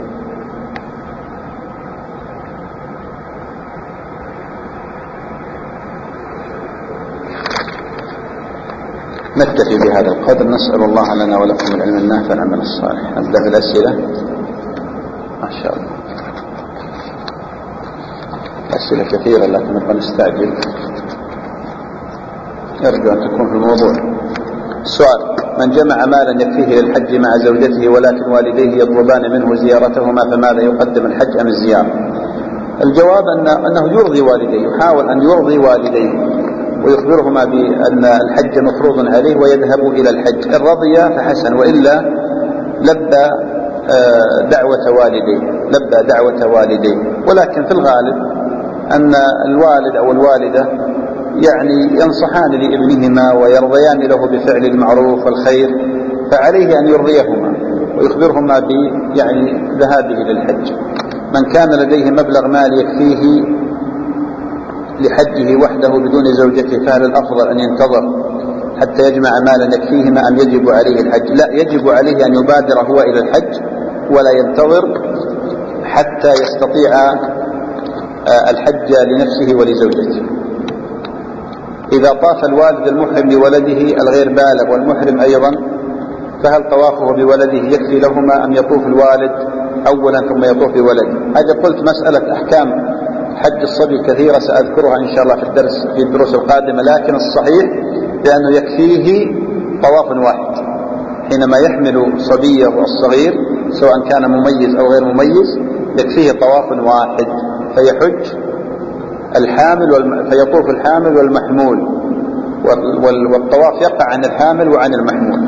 نكتفي بهذا القدر، نسأل الله لنا ولكم العلم النافع والعمل الصالح. نبدأ بالأسئلة ما شاء الله، أسئلة كثيرة لكن نبغى نستعجل، أرجو أن تكون في الموضوع. السؤال: من جمع مالا يكفيه للحج مع زوجته ولكن والديه يطلبان منه زيارتهما فماذا يقدم، الحج أم الزيارة؟ الجواب أن أنه يرضي والديه، يحاول أن يرضي والديه ويخبرهما بأن الحج مفروض عليه ويذهب إلى الحج، إن رضي فحسن، وإلا لبى دعوة والديه لبى دعوة والديه ولكن في الغالب أن الوالد أو الوالدة يعني ينصحان لابنهما ويرضيان له بفعل المعروف والخير، فعليه أن يرضيهما ويخبرهما ب يعني ذهابه للحج. من كان لديه مبلغ مال يكفيه لحجه وحده بدون زوجته فهل الأفضل أن ينتظر حتى يجمع مالا يكفيهما أم يجب عليه الحج؟ لا، يجب عليه أن يبادر هو إلى الحج ولا ينتظر حتى يستطيع الحج لنفسه ولزوجته. إذا طاف الوالد المحرم لولده الغير بالغ والمحرم أيضا فهل طوافه بولده يكفي لهما أم يطوف الوالد أولا ثم يطوف بولده؟ هذا قلت مسألة أحكام حج الصبي كثيرة سأذكرها إن شاء الله في الدرس في الدروس القادمة، لكن الصحيح بأنه يكفيه طواف واحد حينما يحمل صبيه الصغير سواء كان مميز أو غير مميز، يكفيه طواف واحد فيحج الحامل والم... فيطوف الحامل والمحمول، وال... والطواف يقع عن الحامل وعن المحمول.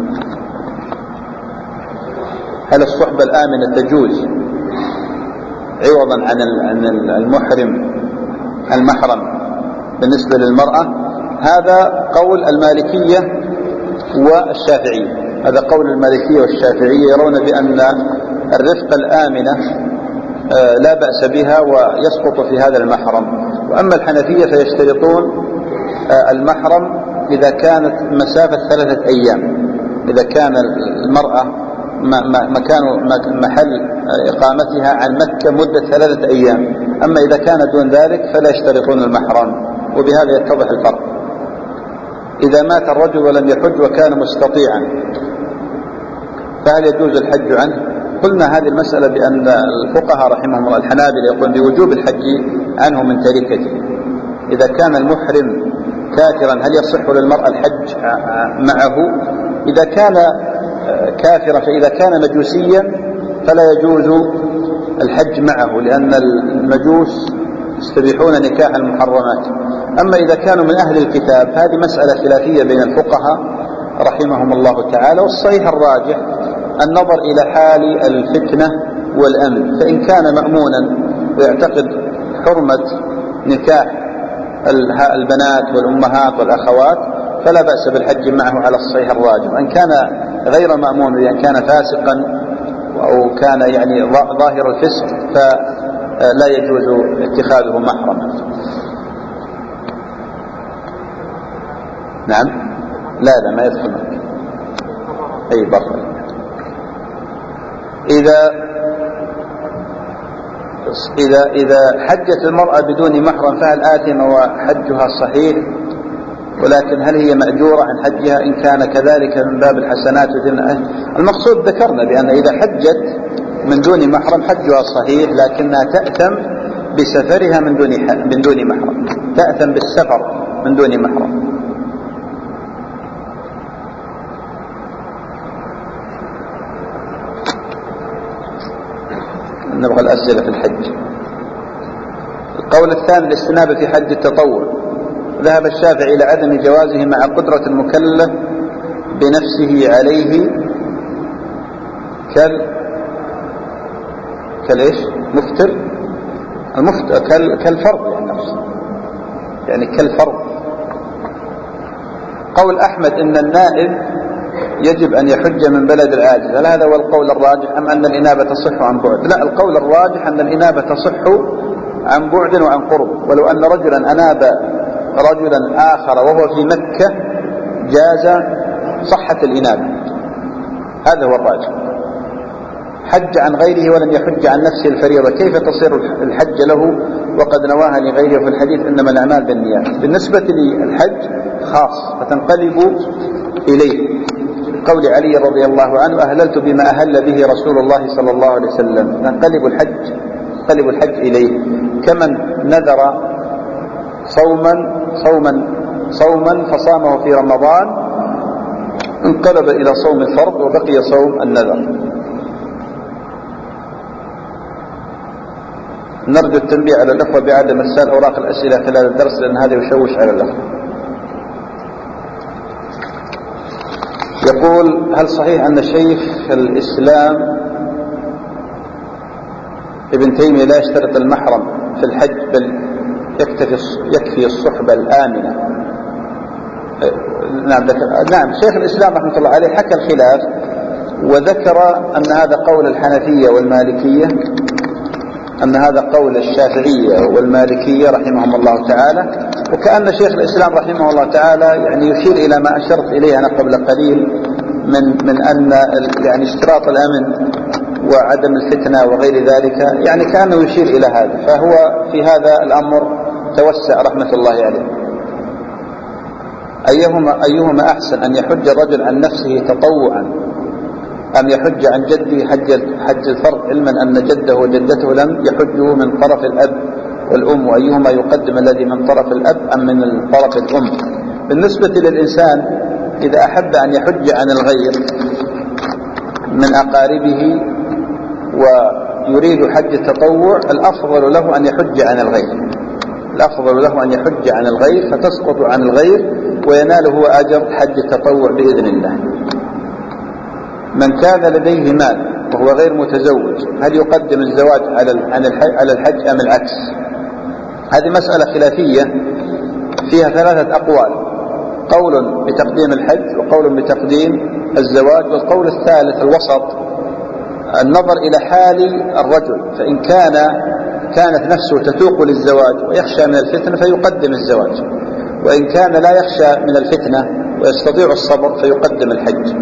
هل الصحبة الآمنة تجوز عوضا عن المحرم المحرم بالنسبة للمرأة؟ هذا قول المالكية والشافعية، هذا قول المالكية والشافعية، يرون بأن الرفقة الآمنة لا بأس بها ويسقط في هذا المحرم. وأما الحنفية فيشترطون المحرم إذا كانت مسافة ثلاثة أيام، إذا كان المرأة مكان محل إقامتها عن مكة مدة ثلاثة أيام، أما إذا كان دون ذلك فلا يشترطون المحرم، وبهذا يتضح الفرق. إذا مات الرجل ولم يحج وكان مستطيعا فهل يجوز الحج عنه؟ قلنا هذه المسألة بأن الفقهاء رحمهم الله الحنابلة يقول بوجوب الحج عنه من تركته. إذا كان المحرم كافرا هل يصح للمرأة الحج معه؟ إذا كان كافرا فإذا كان مجوسيا فلا يجوز الحج معه، لأن المجوس يستبيحون نكاح المحرمات. أما إذا كانوا من أهل الكتاب هذه مسألة خلافية بين الفقهاء رحمهم الله تعالى، والصحيح الراجح النظر إلى حال الفتنة والأمن، فإن كان مأمونا ويعتقد حرمة نكاح البنات والأمهات والأخوات فلا بأس بالحج معه على الصحيح الراجح. وإن كان غير مأمون وإن كان فاسقا أو كان يعني ظاهر الفسق فلا يجوز اتخاذه محرما. نعم، لا لا ما يدخل مكة أي بر. إذا إذا إذا حجت المرأة بدون محرم فهل آثمة وحجها صحيح؟ ولكن هل هي مأجورة عن حجها إن كان كذلك من باب الحسنات؟ المقصود ذكرنا بأن إذا حجت من دون محرم حجها صحيح، لكنها تأثم بسفرها من دون من دون محرم، تأثم بالسفر من دون محرم. نبغى الأسئلة في الحج. القول الثاني الاستنابة في حج التطوع. ذهب الشافعي إلى عدم جوازه مع قدرة المكلف بنفسه عليه كال كالإيش مفتر المفتر كال... كالفرض يعني نفسه يعني كالفرض. قول أحمد إن النائب يجب أن يحج من بلد العاجز، هل هذا هو القول الراجح أم أن الإنابة تصح عن بعد؟ لا، القول الراجح أن الإنابة تصح عن بعد وعن قرب، ولو أن رجلا أناب رجلا آخر وهو في مكة جاز صحة الإنابة، هذا هو الراجح. حج عن غيره ولم يحج عن نفسه الفريضة، كيف تصير الحج له وقد نواها لغيره في الحديث إنما الأعمال بالنيات؟ بالنسبة للحج خاص فتنقلب إليه، قول علي رضي الله عنه أهللت بما أهل به رسول الله صلى الله عليه وسلم، تنقلب الحج تنقلب الحج إليه، كمن نذر صوما صوما صوما فصامه في رمضان انقلب إلى صوم الفرض وبقي صوم النذر. نرجو التنبيه على الأخوة بعدم إرسال أوراق الأسئلة خلال الدرس لأن هذا يشوش على الأخوة. يقول هل صحيح أن شيخ الإسلام ابن تيمية لا يشترط المحرم في الحج بل يكتفي يكفي الصحبة الآمنة؟ نعم نعم شيخ الإسلام رحمة الله عليه حكى الخلاف وذكر أن هذا قول الحنفية والمالكية، أن هذا قول الشافعية والمالكية رحمهم الله تعالى، وكأن شيخ الإسلام رحمه الله تعالى يعني يشير إلى ما أشرت إليه أنا قبل قليل من من أن يعني اشتراط الأمن وعدم الفتنة وغير ذلك، يعني كأنه يشير إلى هذا، فهو في هذا الأمر توسع رحمة الله عليه. أيهما أيهما أحسن أن يحج الرجل عن نفسه تطوعا أم يحج عن جده حج حج الفرض، علما أن جده وجدته لم يحجوا من طرف الأب والأم، وأيهما يقدم الذي من طرف الأب أم من طرف الأم؟ بالنسبة للإنسان إذا أحب أن يحج عن الغير من أقاربه ويريد حج التطوع الأفضل له أن يحج عن الغير، الأفضل له أن يحج عن الغير فتسقط عن الغير وينال هو أجر حج التطوع بإذن الله. من كان لديه مال وهو غير متزوج هل يقدم الزواج على الحج أم العكس؟ هذه مسألة خلافية فيها ثلاثة أقوال، قول بتقديم الحج وقول بتقديم الزواج، والقول الثالث الوسط النظر إلى حال الرجل، فإن كان كانت نفسه تتوق للزواج ويخشى من الفتنة فيقدم الزواج، وإن كان لا يخشى من الفتنة ويستطيع الصبر فيقدم الحج.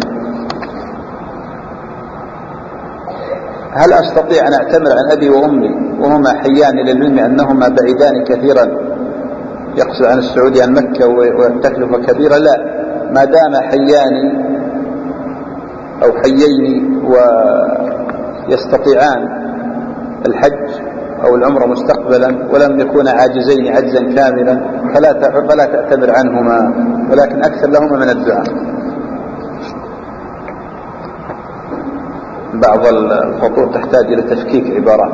هل أستطيع أن أعتمر عن أبي وأمي وهما حيان للعلم أنهما بعيدان كثيرا، يقصد عن السعودية عن مكة والتكلفة كبيرة؟ لا، ما دام حيان أو حيين ويستطيعان الحج أو العمرة مستقبلا ولم يكونا عاجزين عجزا كاملا فلا فلا تأتمر عنهما، ولكن أكثر لهما من الدعاء. بعض الخطوط تحتاج إلى تفكيك عبارات.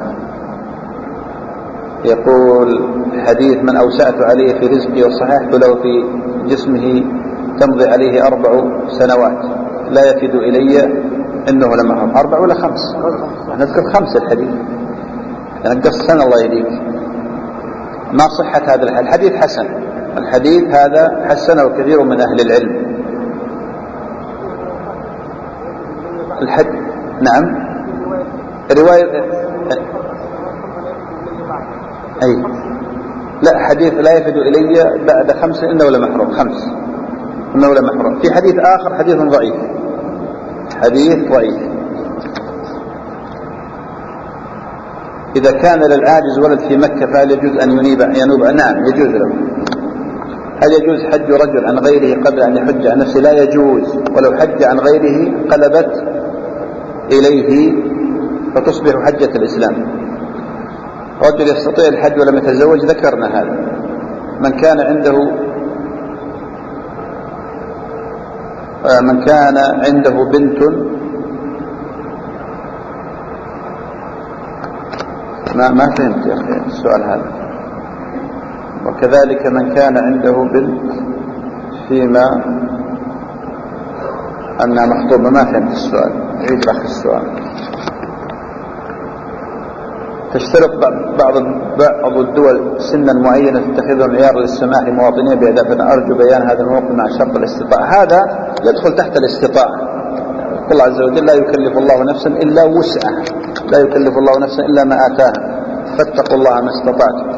يقول حديث من أوسعت عليه في رزقه وصححت له في جسمه تمضي عليه أربع سنوات لا يفد إلي إنه لمحرم. أربع ولا خمس؟ نذكر خمس الحديث، نقص سنة الله يهديك. ما صحة هذا الحديث؟ حسن، الحديث هذا حسنه كثير من أهل العلم. الحد نعم رواية أي لا، حديث لا يفد إلي بعد خمس إنه لمحرم، خمس إنه لمحرم. في حديث آخر حديث ضعيف، حديث ضعيف. إذا كان للعاجز ولد في مكة فهل يجوز أن ينيب ينوب؟ نعم يجوز له. هل يجوز حج رجل عن غيره قبل أن يحج عن نفسه؟ لا يجوز، ولو حج عن غيره قلبت إليه فتصبح حجة الإسلام. رجل يستطيع الحج ولم يتزوج، ذكرنا هذا. من كان عنده من كان عنده بنت ما ما فهمت يا أخي السؤال هذا. وكذلك من كان عنده بنت فيما أنها مخطوبة، ما فهمت السؤال، عيد لك السؤال. تشترط بعض بعض الدول سنا معينة تتخذه معيار للسماح لمواطنيه بإضافة. أرجو بيان هذا الموقف مع شرط الاستطاعة. هذا يدخل تحت الاستطاعة. الله عز وجل لا يكلف الله نفسا إلا وسعها، لا يكلف الله نفسا إلا ما آتاها، فاتقوا الله ما استطعتم.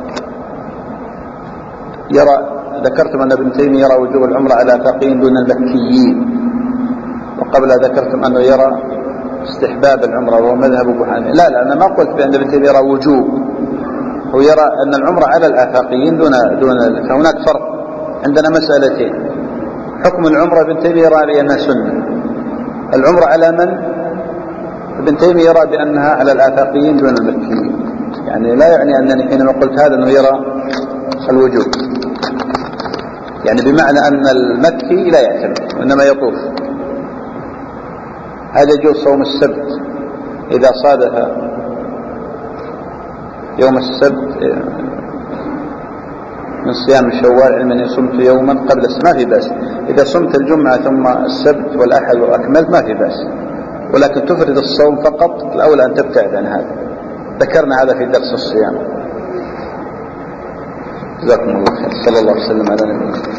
يرى ذكرتم أن ابن تيمية يرى وجوب العمرة على آفاقيين دون المكيين، وقبل ذكرتم أنه يرى استحباب العمرة وهو مذهب أبو حنيفة. لا لا أنا ما قلت بأن ابن تيمية يرى وجوب، هو يرى أن العمرة على الآفاقيين دون دون فهناك فرق. عندنا مسألتين: حكم العمرة ابن تيمية يرى بأنها سنة، العمرة على من؟ ابن تيمية يرى بأنها على الآفاقيين دون المكيين. يعني لا يعني أنني حينما قلت هذا أنه يرى الوجوب، يعني بمعنى أن المكي لا يعتمد وإنما يطوف. هذا يجوز صوم السبت إذا صادف يوم السبت من صيام شوال، علما أن صمت يوما قبل السبت ما في بأس. إذا صمت الجمعة ثم السبت والأحد وأكملت ما في بأس، ولكن تفرد الصوم فقط. الأولى أن تبتعد عن هذا. ذكرنا هذا في درس الصيام. جزاكم الله خير. صلى الله عليه وسلم على نبينا.